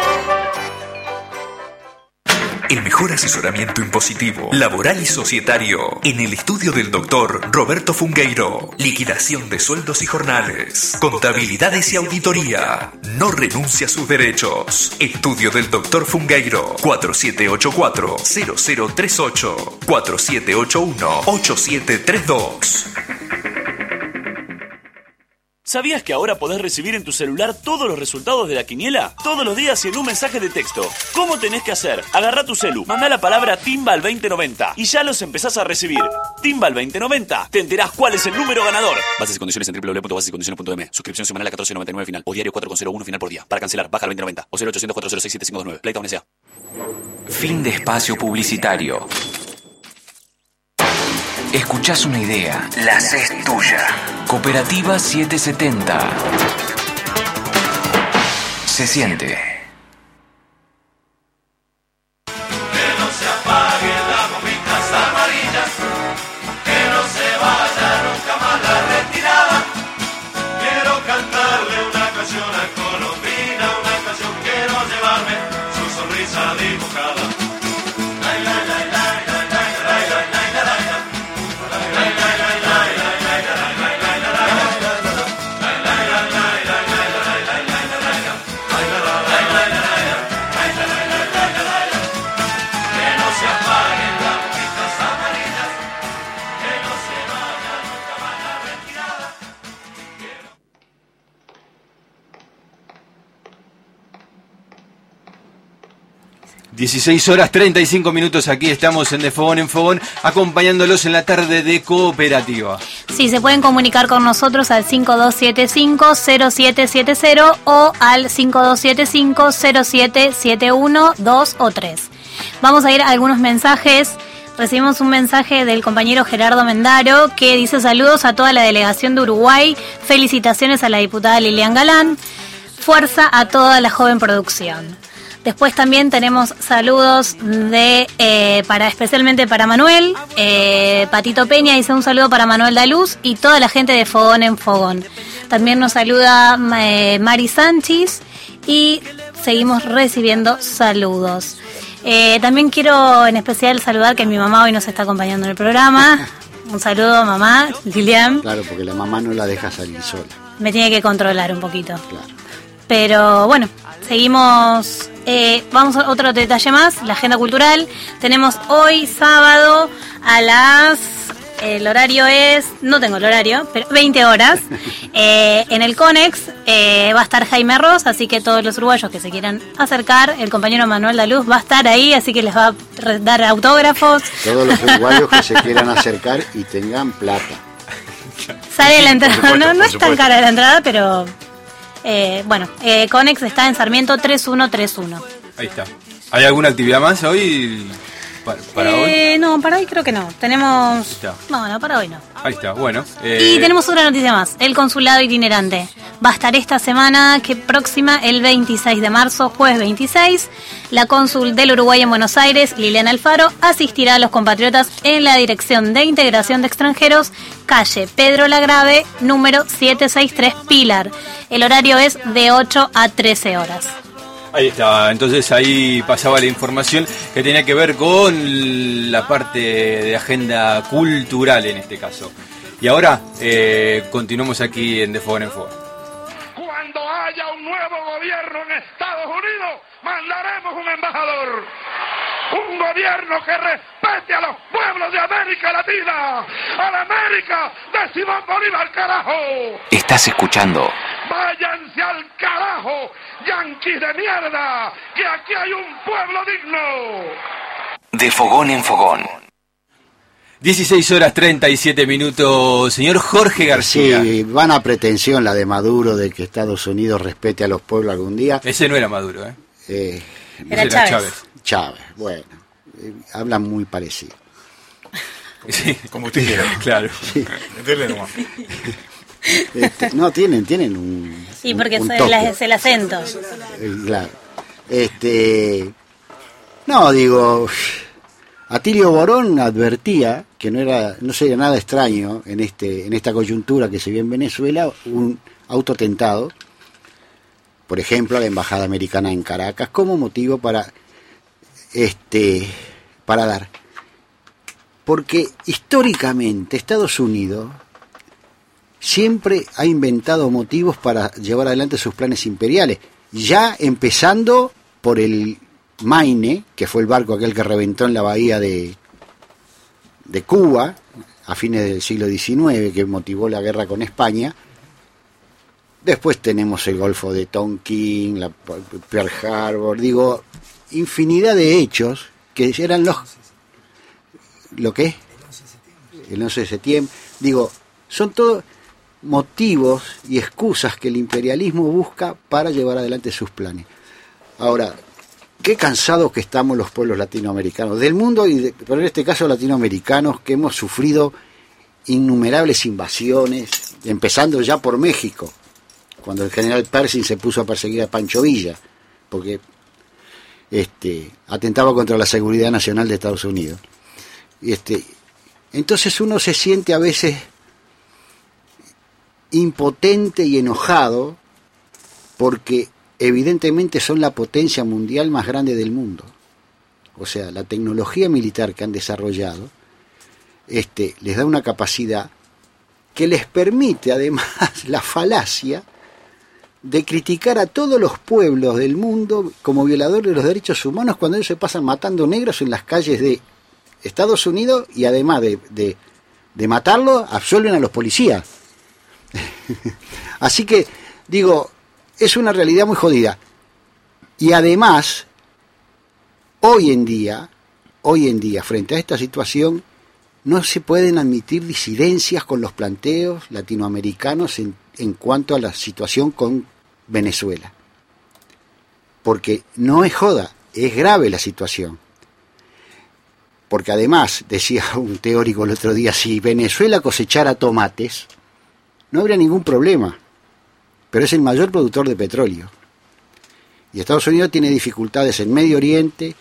El mejor asesoramiento impositivo, laboral y societario en el estudio del doctor Roberto Fungueiro. Liquidación de sueldos y jornales, contabilidades y auditoría. No renuncia a sus derechos. Estudio del doctor Fungueiro. 4784-0038 4781-8732. ¿Sabías que ahora podés recibir en tu celular todos los resultados de la quiniela? Todos los días y en un mensaje de texto. ¿Cómo tenés que hacer? Agarrá tu celu, mandá la palabra Timba al 2090 y ya los empezás a recibir. Timba al 2090. Te enterás cuál es el número ganador. Bases y condiciones en www.basesycondiciones.m. Suscripción semanal a 14.99 final o diario 4,01 final por día. Para cancelar, baja al 2090 o 0800 406 7529. Pleita UNSA. Fin de espacio publicitario. Escuchás una idea, la haces tuya. Cooperativa 770. Se siente. Que no se apaguen las bombitas amarillas, que no se vaya nunca más la retirada. Quiero cantarle una canción a Colombina, una canción quiero llevarme su sonrisa dibujada. Ay, ay, ay. 16 horas 35 minutos, aquí estamos en De Fogón en Fogón, acompañándolos en la tarde de Cooperativa. Sí, se pueden comunicar con nosotros al 5275-0770 o al 5275-0771, 2 o 3. Vamos a ir a algunos mensajes. Recibimos un mensaje del compañero Gerardo Mendaro que dice: saludos a toda la delegación de Uruguay, felicitaciones a la diputada Lilian Galán, fuerza a toda la joven producción. Después también tenemos saludos especialmente para Manuel. Patito Peña dice un saludo para Manuel Daluz y toda la gente de Fogón en Fogón. También nos saluda Mari Sánchez y seguimos recibiendo saludos. También quiero en especial saludar que mi mamá hoy nos está acompañando en el programa. Un saludo, mamá, Lilian. Claro, porque la mamá no la deja salir sola. Me tiene que controlar un poquito. Claro. Pero bueno, seguimos. Vamos a otro detalle más, la agenda cultural. Tenemos hoy sábado a las... El horario es... No tengo el horario, pero 20 horas. En el Conex va a estar Jaime Ross, así que todos los uruguayos que se quieran acercar, el compañero Manuel Daluz va a estar ahí, así que les va a dar autógrafos. Todos los uruguayos que se quieran acercar y tengan plata. Sale la entrada, no es tan cara la entrada, pero... Conex está en Sarmiento 3131. Ahí está. ¿Hay alguna actividad más hoy? ¿Para hoy? No, para hoy creo que no. Tenemos... No, para hoy no. Ahí está, bueno. Y tenemos otra noticia más. El consulado itinerante va a estar esta semana próxima, el 26 de marzo, jueves 26. La cónsul del Uruguay en Buenos Aires, Liliana Alfaro, asistirá a los compatriotas en la Dirección de Integración de Extranjeros, calle Pedro Lagrave, número 763, Pilar. El horario es de 8 a 13 horas. Ahí está, entonces ahí pasaba la información que tenía que ver con la parte de agenda cultural en este caso. Y ahora continuamos aquí en De Fogón en Fogón. Cuando haya un nuevo gobierno en Estados Unidos, mandaremos un embajador. Un gobierno que respete a los pueblos de América Latina. ¡A la América de Simón Bolívar, carajo! Estás escuchando ¡Váyanse al carajo, yanquis de mierda! ¡Que aquí hay un pueblo digno! De Fogón en Fogón. 16 horas 37 minutos, señor Jorge García. Sí, van a pretensión la de Maduro de que Estados Unidos respete a los pueblos algún día. Ese no era Maduro, era Chávez. Chávez, bueno, hablan muy parecido. Sí, como usted quiera. Claro. Sí. No, tienen un... Sí, porque es el acento. Claro. No, digo... Atilio Borón advertía que no sería nada extraño en esta coyuntura que se vio en Venezuela un autotentado, por ejemplo, a la embajada americana en Caracas, como motivo para dar. Porque históricamente Estados Unidos siempre ha inventado motivos para llevar adelante sus planes imperiales, ya empezando por el Maine, que fue el barco aquel que reventó en la bahía de Cuba a fines del siglo XIX, que motivó la guerra con España. Después tenemos el Golfo de Tonkin, la Pearl Harbor, digo, infinidad de hechos que eran ¿lo qué? El 11 de septiembre. Digo, son todos motivos y excusas que el imperialismo busca para llevar adelante sus planes. Ahora, qué cansados que estamos los pueblos latinoamericanos del mundo, pero en este caso latinoamericanos, que hemos sufrido innumerables invasiones, empezando ya por México, cuando el general Pershing se puso a perseguir a Pancho Villa, porque atentaba contra la seguridad nacional de Estados Unidos. Entonces uno se siente a veces impotente y enojado porque evidentemente son la potencia mundial más grande del mundo. O sea, la tecnología militar que han desarrollado les da una capacidad que les permite además la falacia de criticar a todos los pueblos del mundo como violadores de los derechos humanos cuando ellos se pasan matando negros en las calles de Estados Unidos y además de matarlos, absuelven a los policías. Así que, digo, es una realidad muy jodida. Y además, Hoy en día, frente a esta situación, no se pueden admitir disidencias con los planteos latinoamericanos en cuanto a la situación con Venezuela. Porque no es joda, es grave la situación. Porque además, decía un teórico el otro día, si Venezuela cosechara tomates, no habría ningún problema. Pero es el mayor productor de petróleo. Y Estados Unidos tiene dificultades en Medio Oriente,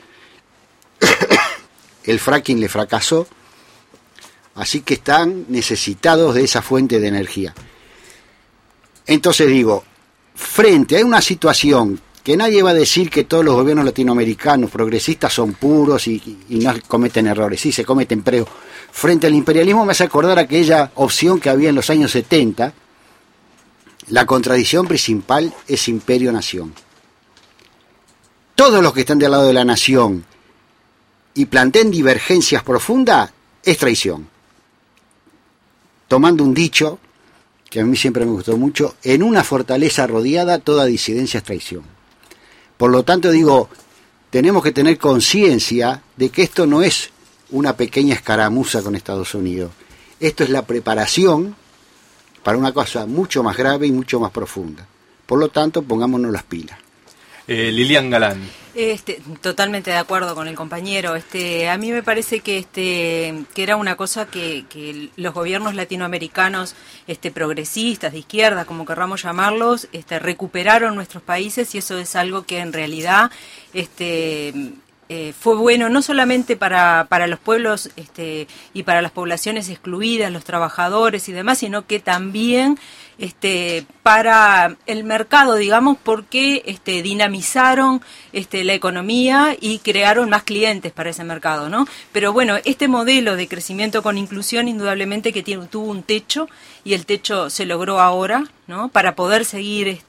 el fracking le fracasó, así que están necesitados de esa fuente de energía. Entonces digo, frente a una situación que nadie va a decir que todos los gobiernos latinoamericanos progresistas son puros y no cometen errores, sí se cometen, pero frente al imperialismo me hace acordar aquella opción que había en los años 70, la contradicción principal es imperio-nación. Todos los que están del lado de la nación y planteen divergencias profundas, es traición. Tomando un dicho, que a mí siempre me gustó mucho, en una fortaleza rodeada toda disidencia es traición. Por lo tanto digo, tenemos que tener conciencia de que esto no es una pequeña escaramuza con Estados Unidos. Esto es la preparación para una cosa mucho más grave y mucho más profunda. Por lo tanto, pongámonos las pilas. Lilian Galán. Totalmente de acuerdo con el compañero. A mí me parece que era una cosa que los gobiernos latinoamericanos, progresistas, de izquierda, como querramos llamarlos, recuperaron nuestros países, y eso es algo que en realidad fue bueno no solamente para los pueblos y para las poblaciones excluidas, los trabajadores y demás, sino que también para el mercado, digamos, porque dinamizaron la economía y crearon más clientes para ese mercado, ¿no? Pero bueno, este modelo de crecimiento con inclusión indudablemente que tuvo un techo, y el techo se logró ahora, ¿no? Para poder seguir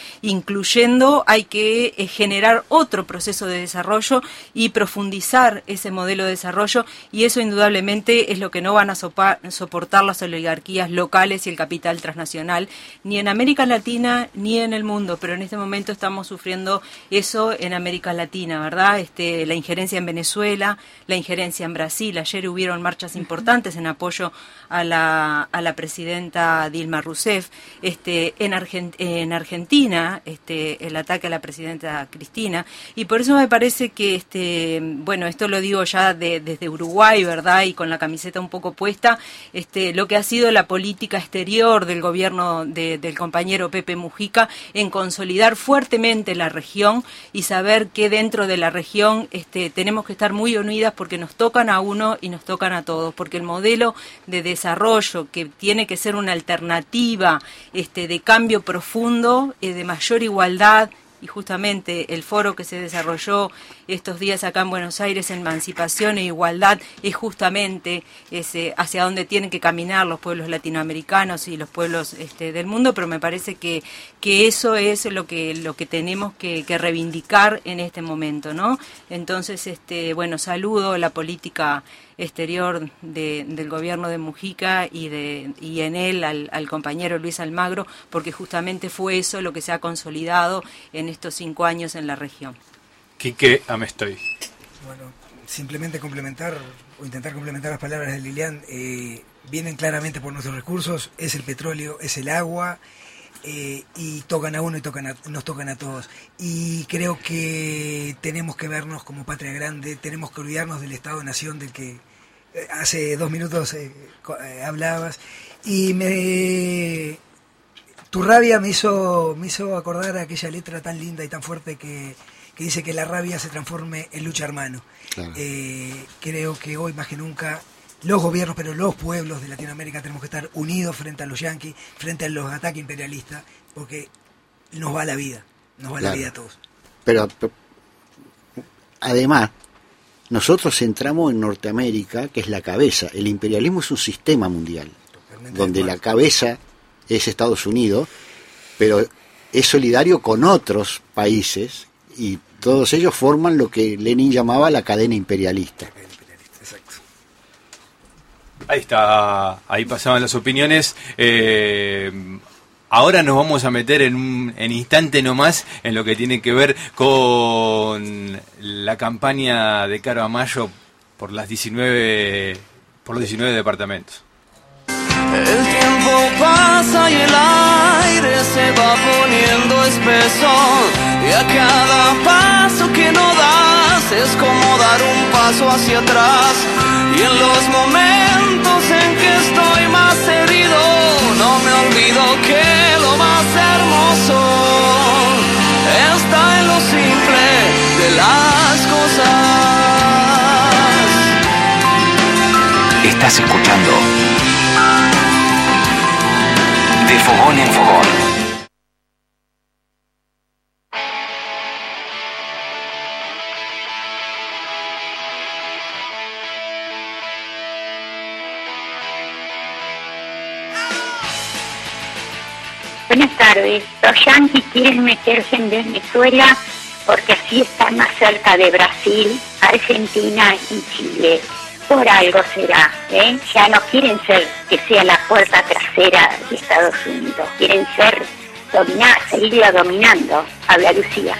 incluyendo hay que generar otro proceso de desarrollo y profundizar ese modelo de desarrollo, y eso indudablemente es lo que no van a soportar las oligarquías locales y el capital transnacional, ni en América Latina ni en el mundo, pero en este momento estamos sufriendo eso en América Latina, ¿verdad? La injerencia en Venezuela, la injerencia en Brasil. Ayer hubieron marchas importantes en apoyo a la presidenta Dilma Rousseff. En Argentina, el ataque a la presidenta Cristina, y por eso me parece que, bueno, esto lo digo ya desde Uruguay, ¿verdad? Y con la camiseta un poco puesta, lo que ha sido la política exterior del gobierno del compañero Pepe Mujica en consolidar fuertemente la región y saber que dentro de la región tenemos que estar muy unidas, porque nos tocan a uno y nos tocan a todos, porque el modelo de desarrollo que tiene que ser una alternativa de cambio profundo, de mayor igualdad, y justamente el foro que se desarrolló estos días acá en Buenos Aires, Emancipación e Igualdad, es justamente hacia donde tienen que caminar los pueblos latinoamericanos y los pueblos del mundo, pero me parece que eso es lo que tenemos que reivindicar en este momento, ¿no? Entonces, bueno, saludo la política exterior del gobierno de Mujica y en él al compañero Luis Almagro, porque justamente fue eso lo que se ha consolidado en estos 5 años en la región. Quique Amestoy. Bueno, simplemente complementar o intentar complementar las palabras de Lilian. Vienen claramente por nuestros recursos, es el petróleo, es el agua, y tocan a uno y nos tocan a todos. Y creo que tenemos que vernos como patria grande, tenemos que olvidarnos del Estado-Nación del que hace 2 minutos hablabas, y tu rabia me hizo acordar a aquella letra tan linda y tan fuerte que dice que la rabia se transforme en lucha, hermano. Claro. Creo que hoy más que nunca los gobiernos, pero los pueblos de Latinoamérica tenemos que estar unidos frente a los yanquis, frente a los ataques imperialistas, porque nos va la vida, la vida a todos. Pero además, nosotros centramos en Norteamérica, que es la cabeza. El imperialismo es un sistema mundial, donde la cabeza es Estados Unidos, pero es solidario con otros países, y todos ellos forman lo que Lenin llamaba la cadena imperialista. Exacto. Ahí está, ahí pasaban las opiniones. ahora nos vamos a meter en instante nomás en lo que tiene que ver con la campaña de cara a mayo por los 19 departamentos. El tiempo pasa y el aire se va poniendo espeso, y a cada paso que no das es como dar un paso hacia atrás. Y en los momentos en que estoy más herido, no me olvido que lo más hermoso está en lo simple de las cosas. Estás escuchando De Fogón en Fogón. Buenas tardes. Los yanquis quieren meterse en Venezuela porque así están más cerca de Brasil, Argentina y Chile. Por algo será, ¿eh? Ya no quieren ser que sea la puerta trasera de Estados Unidos. Quieren ser seguirla dominando. Habla Lucía.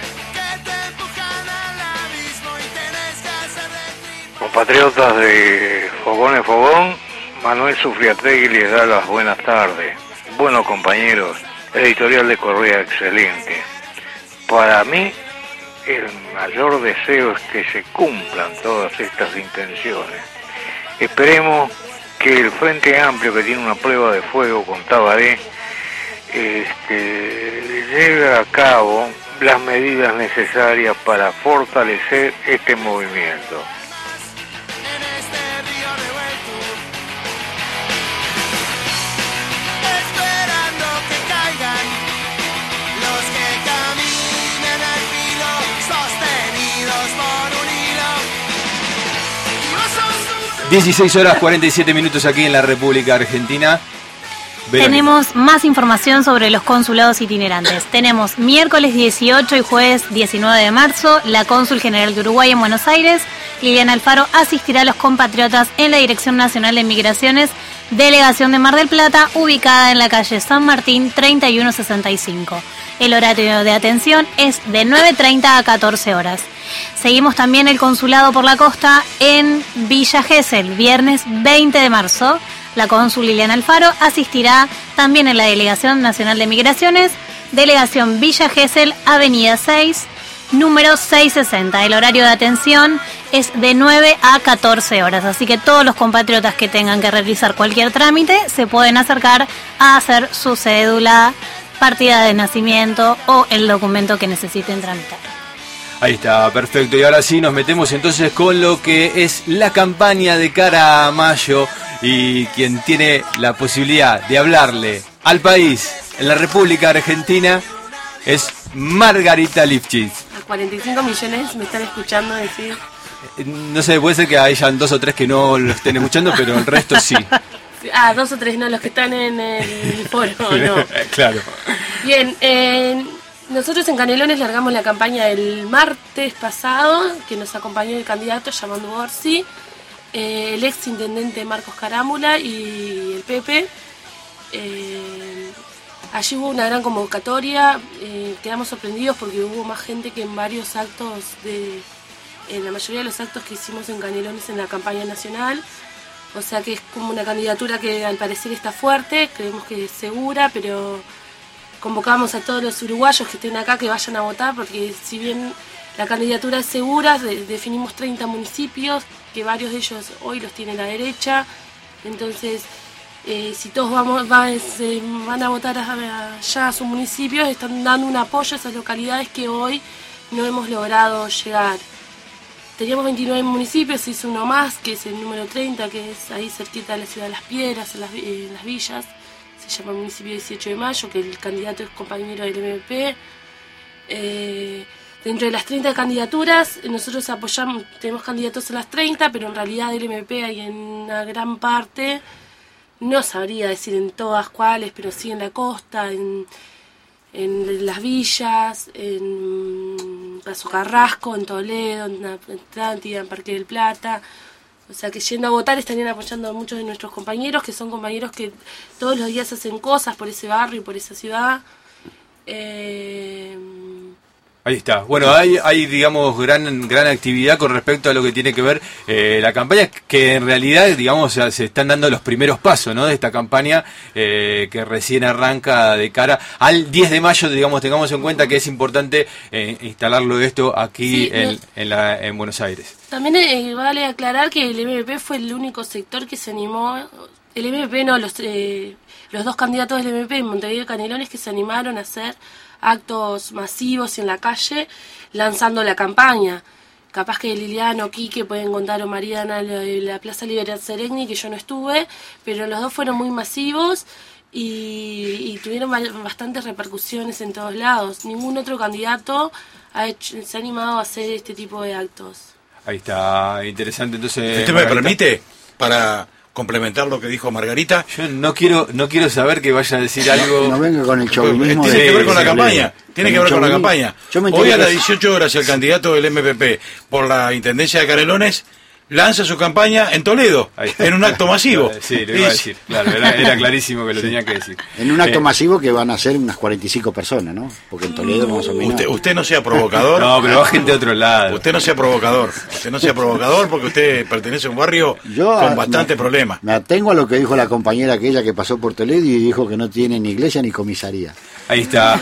Compatriotas de Fogón en Fogón, Manuel Sufriategui les da las buenas tardes. Bueno, compañeros, editorial de Correa excelente. Para mí, el mayor deseo es que se cumplan todas estas intenciones. Esperemos que el Frente Amplio, que tiene una prueba de fuego con Tabaré, lleve a cabo las medidas necesarias para fortalecer este movimiento. Caigan los que caminan al filo, sostenidos por un hilo. 16 horas 47 minutos aquí en la República Argentina. Verónica. Tenemos más información sobre los consulados itinerantes. Tenemos miércoles 18 y jueves 19 de marzo, la cónsul general de Uruguay en Buenos Aires, Liliana Alfaro, asistirá a los compatriotas en la Dirección Nacional de Migraciones, Delegación de Mar del Plata, ubicada en la calle San Martín 3165. El horario de atención es de 9:30 a 14 horas. Seguimos también el consulado por la costa en Villa Gesell, viernes 20 de marzo. La cónsul Liliana Alfaro asistirá también en la Delegación Nacional de Migraciones, Delegación Villa Gesell, Avenida 6, número 660. El horario de atención es de 9 a 14 horas, así que todos los compatriotas que tengan que realizar cualquier trámite se pueden acercar a hacer su cédula, partida de nacimiento o el documento que necesiten tramitar. Ahí está, perfecto. Y ahora sí nos metemos entonces con lo que es la campaña de cara a mayo, y quien tiene la posibilidad de hablarle al país en la República Argentina es Margarita Lifchitz. A 45 millones me están escuchando decir. No sé, puede ser que hayan 2 o 3 que no lo estén escuchando, pero el resto sí. 2 o 3 no, los que están en el foro, no. Claro. Bien, nosotros en Canelones largamos la campaña el martes pasado, que nos acompañó el candidato Yamandu Borsi, el ex intendente Marcos Carámbula y el Pepe. Allí hubo una gran convocatoria, quedamos sorprendidos porque hubo más gente que en varios actos, en la mayoría de los actos que hicimos en Canelones en la campaña nacional. O sea que es como una candidatura que al parecer está fuerte, creemos que es segura, pero convocamos a todos los uruguayos que estén acá que vayan a votar, porque si bien la candidatura es segura, definimos 30 municipios, que varios de ellos hoy los tiene la derecha. Entonces, si todos van a votar allá a sus municipios, están dando un apoyo a esas localidades que hoy no hemos logrado llegar. Teníamos 29 municipios, se hizo uno más, que es el número 30, que es ahí cerquita de la ciudad de Las Piedras, en las villas. Se llama municipio 18 de Mayo, que el candidato es compañero del MP. Dentro de las 30 candidaturas, nosotros apoyamos, tenemos candidatos en las 30, pero en realidad del MP hay en una gran parte, no sabría decir en todas cuáles, pero sí en la costa, en las villas, en Paso Carrasco, en Toledo, en Atlántida, en Parque del Plata. O sea, que yendo a votar estarían apoyando a muchos de nuestros compañeros, que son compañeros que todos los días hacen cosas por ese barrio y por esa ciudad. Ahí está. Bueno, hay digamos, gran actividad con respecto a lo que tiene que ver la campaña, que en realidad, digamos, se están dando los primeros pasos, ¿no?, de esta campaña que recién arranca de cara al 10 de mayo, digamos, tengamos en cuenta que es importante instalarlo esto aquí Sí, en Buenos Aires. También vale aclarar que el MPP fue el único sector que se animó, el MPP no, los dos candidatos del MPP en Montevideo y Canelones que se animaron a hacer actos masivos en la calle lanzando la campaña. Capaz que Liliano, Quique pueden contar, o Mariana, la Plaza Libertad Seregni, que yo no estuve, pero los dos fueron muy masivos y tuvieron bastantes repercusiones en todos lados. Ningún otro candidato se ha animado a hacer este tipo de actos. Ahí está, interesante. Entonces, ¿usted me permite para complementar lo que dijo Margarita? Yo no quiero saber que vaya a decir algo. No venga con el chauvinismo. Tiene que ver con la campaña. Tiene que ver con la campaña. Hoy a las 18 horas el candidato del MPP por la Intendencia de Canelones lanza su campaña en Toledo, en un acto masivo. Sí, lo iba a decir, claro, era clarísimo que lo tenía que decir. En un acto masivo que van a ser unas 45 personas, ¿no? Porque en Toledo más o menos... Usted no sea provocador. No, pero va gente de otro lado. Usted no sea provocador. Usted no sea provocador porque usted pertenece a un barrio con bastante problemas. Me atengo a lo que dijo la compañera aquella que pasó por Toledo y dijo que no tiene ni iglesia ni comisaría. Ahí está.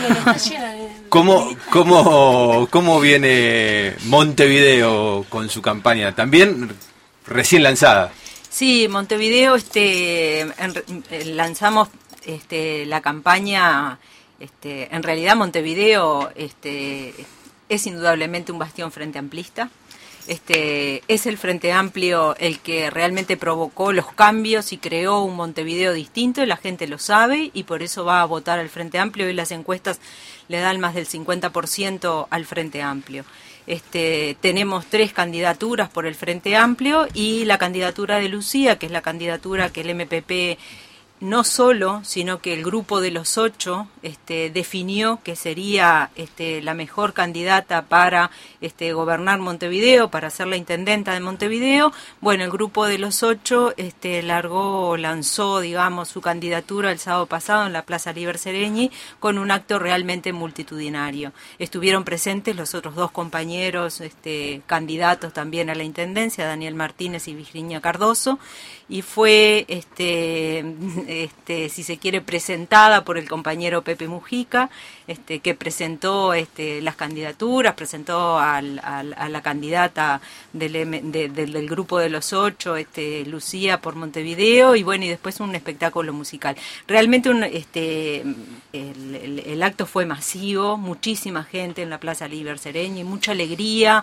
¿Cómo viene Montevideo con su campaña? También recién lanzada. Sí, Montevideo lanzamos la campaña. En realidad Montevideo es indudablemente un bastión frente amplista. Es el Frente Amplio el que realmente provocó los cambios y creó un Montevideo distinto, y la gente lo sabe y por eso va a votar al Frente Amplio, y las encuestas le dan más del 50% al Frente Amplio. Tenemos 3 candidaturas por el Frente Amplio y la candidatura de Lucía, que es la candidatura que el MPP no solo, sino que el grupo de los 8 definió que sería la mejor candidata para gobernar Montevideo, para ser la intendenta de Montevideo. Bueno, el grupo de los 8 lanzó, digamos, su candidatura el sábado pasado en la Plaza Libertad Seregni con un acto realmente multitudinario. Estuvieron presentes los otros 2 compañeros candidatos también a la intendencia, Daniel Martínez y Virginia Cardoso, y fue si se quiere, presentada por el compañero Pepe Mujica, que presentó las candidaturas, presentó a la candidata del grupo de los 8, Lucía por Montevideo, y bueno, y después un espectáculo musical. Realmente el acto fue masivo, muchísima gente en la Plaza Libertad Seregni, mucha alegría,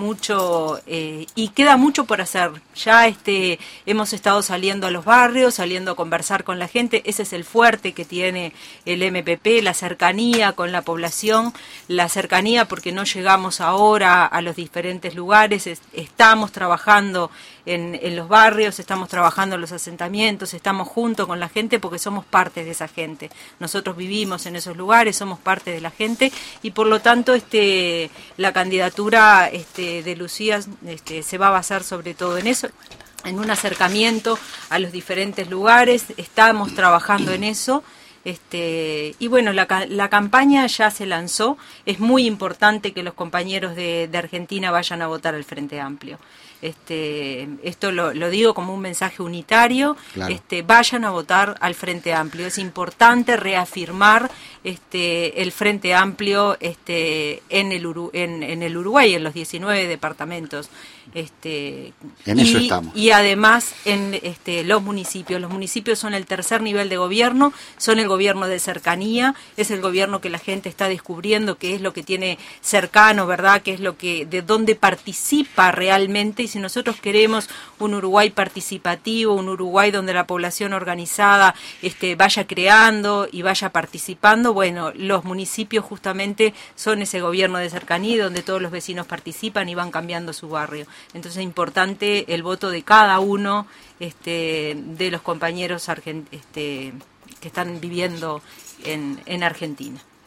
y queda mucho por hacer. Ya hemos estado saliendo a los barrios, saliendo a conversar con la gente. Ese es el fuerte que tiene el MPP, la cercanía con la población, la cercanía porque no llegamos ahora a los diferentes lugares, estamos trabajando en los barrios, estamos trabajando en los asentamientos, estamos junto con la gente porque somos parte de esa gente. Nosotros vivimos en esos lugares, somos parte de la gente, y por lo tanto la candidatura de Lucía se va a basar sobre todo en eso, en un acercamiento a los diferentes lugares. Estamos trabajando en eso. Y bueno, la campaña ya se lanzó. Es muy importante que los compañeros de Argentina vayan a votar al Frente Amplio. Esto lo digo como un mensaje unitario. Claro. Vayan a votar al Frente Amplio. Es importante reafirmar el Frente Amplio en el Uruguay, en los 19 departamentos. En eso estamos. Y además en los municipios son el tercer nivel de gobierno, son el gobierno de cercanía, es el gobierno que la gente está descubriendo qué es lo que tiene cercano, ¿verdad? Qué es de dónde participa realmente. Y si nosotros queremos un Uruguay participativo, un Uruguay donde la población organizada vaya creando y vaya participando, bueno, los municipios justamente son ese gobierno de cercanía donde todos los vecinos participan y van cambiando su barrio. Entonces es importante el voto de cada uno de los compañeros que están viviendo en Argentina.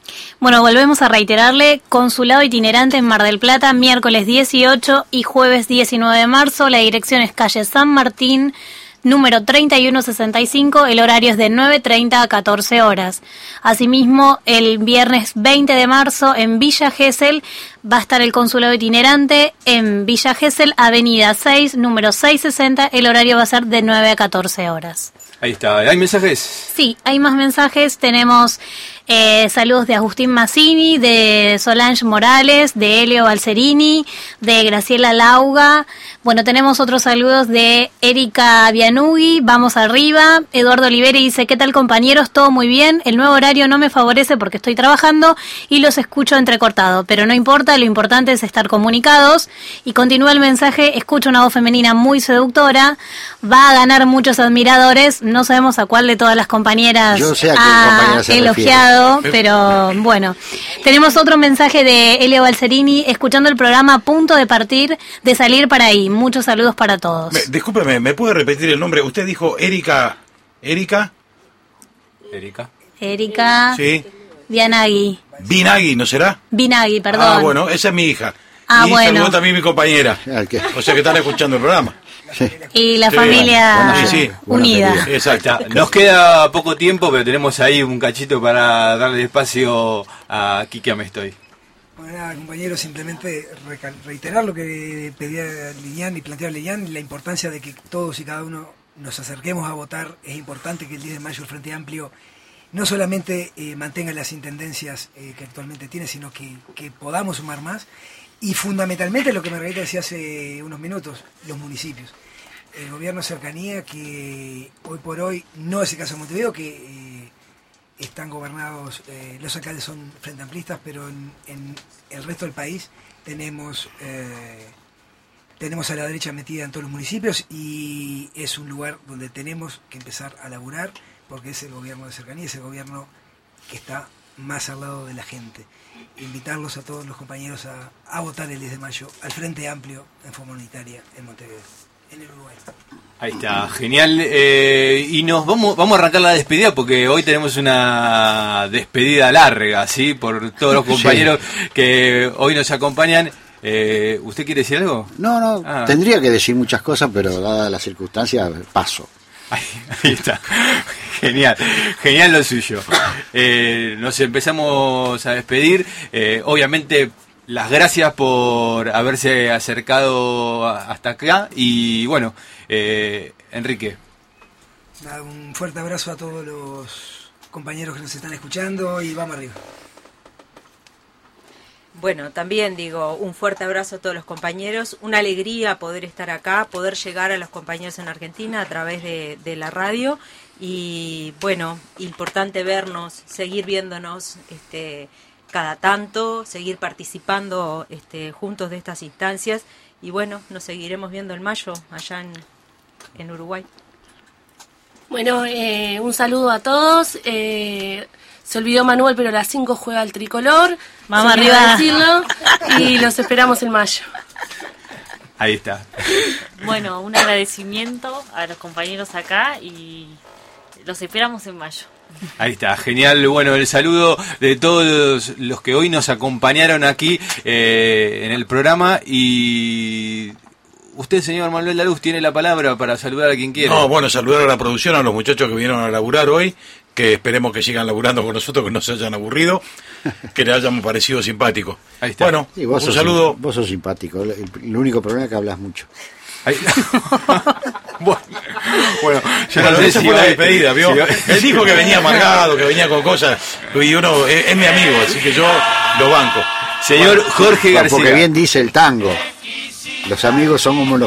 Bueno, volvemos a reiterarle, consulado itinerante en Mar del Plata, miércoles 18 y jueves 19 de marzo. La dirección es calle San Martín, número 3165, el horario es de 9:30 a 14 horas. Asimismo, el viernes 20 de marzo en Villa Gesell va a estar el consulado itinerante en Villa Gesell, avenida 6, número 660, el horario va a ser de 9 a 14 horas. Ahí está, ¿hay mensajes? Sí, hay más mensajes, tenemos saludos de Agustín Mazzini, de Solange Morales, de Elio Balcerini, de Graciela Lauga. Bueno, tenemos otros saludos de Erika Bianugui, vamos arriba. Eduardo Oliveri dice, ¿qué tal compañeros? Todo muy bien, el nuevo horario no me favorece porque estoy trabajando y los escucho entrecortado, pero no importa, lo importante es estar comunicados. Y continúa el mensaje, escucho una voz femenina muy seductora, va a ganar muchos admiradores, no sabemos a cuál de todas las compañeras Yo sé a qué ha compañera se elogiado, pero bueno. Tenemos otro mensaje de Elio Balcerini, escuchando el programa a punto de partir, de salir para ahí. Muchos saludos para todos. Discúlpeme, ¿me puede repetir el nombre? Usted dijo Erika. ¿Erika? Sí. Bianagui. Binagui, ¿no será? Binagui, perdón. Ah, bueno, esa es mi hija. Ah, y bueno. saludó también mi compañera. O sea que están escuchando el programa. Y la familia unida. Exacto. Nos queda poco tiempo, pero tenemos ahí un cachito para darle espacio a Quique Amestoy. Bueno, nada, compañeros, simplemente reiterar lo que pedía Lilian y planteaba Lilian, la importancia de que todos y cada uno nos acerquemos a votar. Es importante que el 10 de mayo el Frente Amplio no solamente mantenga las intendencias que actualmente tiene, sino que podamos sumar más. Y fundamentalmente lo que Margarita decía hace unos minutos, los municipios. El gobierno de cercanía, que hoy por hoy no es el caso de Montevideo, que están gobernados, los alcaldes son frente amplistas, pero en el resto del país tenemos a la derecha metida en todos los municipios y es un lugar donde tenemos que empezar a laburar porque es el gobierno de cercanía, es el gobierno que está más al lado de la gente. Invitarlos a todos los compañeros a votar el 10 de mayo al Frente Amplio en forma unitaria en Montevideo, en el Uruguay. Ahí está, genial. Y nos vamos a arrancar la despedida porque hoy tenemos una despedida larga, ¿sí? Por todos los compañeros que hoy nos acompañan. ¿Usted quiere decir algo? No, tendría que decir muchas cosas, pero dadas las circunstancias, paso. Ahí está, genial lo suyo. Nos empezamos a despedir. Obviamente, las gracias por haberse acercado hasta acá. Y bueno, Enrique. Nada, un fuerte abrazo a todos los compañeros que nos están escuchando y vamos arriba. Bueno, también digo, un fuerte abrazo a todos los compañeros, una alegría poder estar acá, poder llegar a los compañeros en Argentina a través de la radio y bueno, importante vernos, seguir viéndonos cada tanto, seguir participando juntos de estas instancias y bueno, nos seguiremos viendo en mayo allá en Uruguay. Bueno, un saludo a todos. Se olvidó Manuel, pero a las 5 juega el tricolor. Vamos arriba. Decirlo, y los esperamos en mayo. Ahí está. Bueno, un agradecimiento a los compañeros acá y los esperamos en mayo. Ahí está, genial. Bueno, el saludo de todos los que hoy nos acompañaron aquí en el programa y... Usted, señor Manuel Laluz, tiene la palabra para saludar a quien quiera. No, bueno, saludar a la producción, a los muchachos que vinieron a laburar hoy, que esperemos que sigan laburando con nosotros, que no se hayan aburrido, que les hayamos parecido simpáticos. Ahí está. Bueno, sí, un saludo. Vos sos simpático, el único problema es que hablas mucho. Bueno, esa fue la despedida, ¿vio? Él dijo que venía amargado, que venía con cosas, y uno es mi amigo, así que yo lo banco. Señor Jorge García. Porque bien dice el tango. Los amigos son como los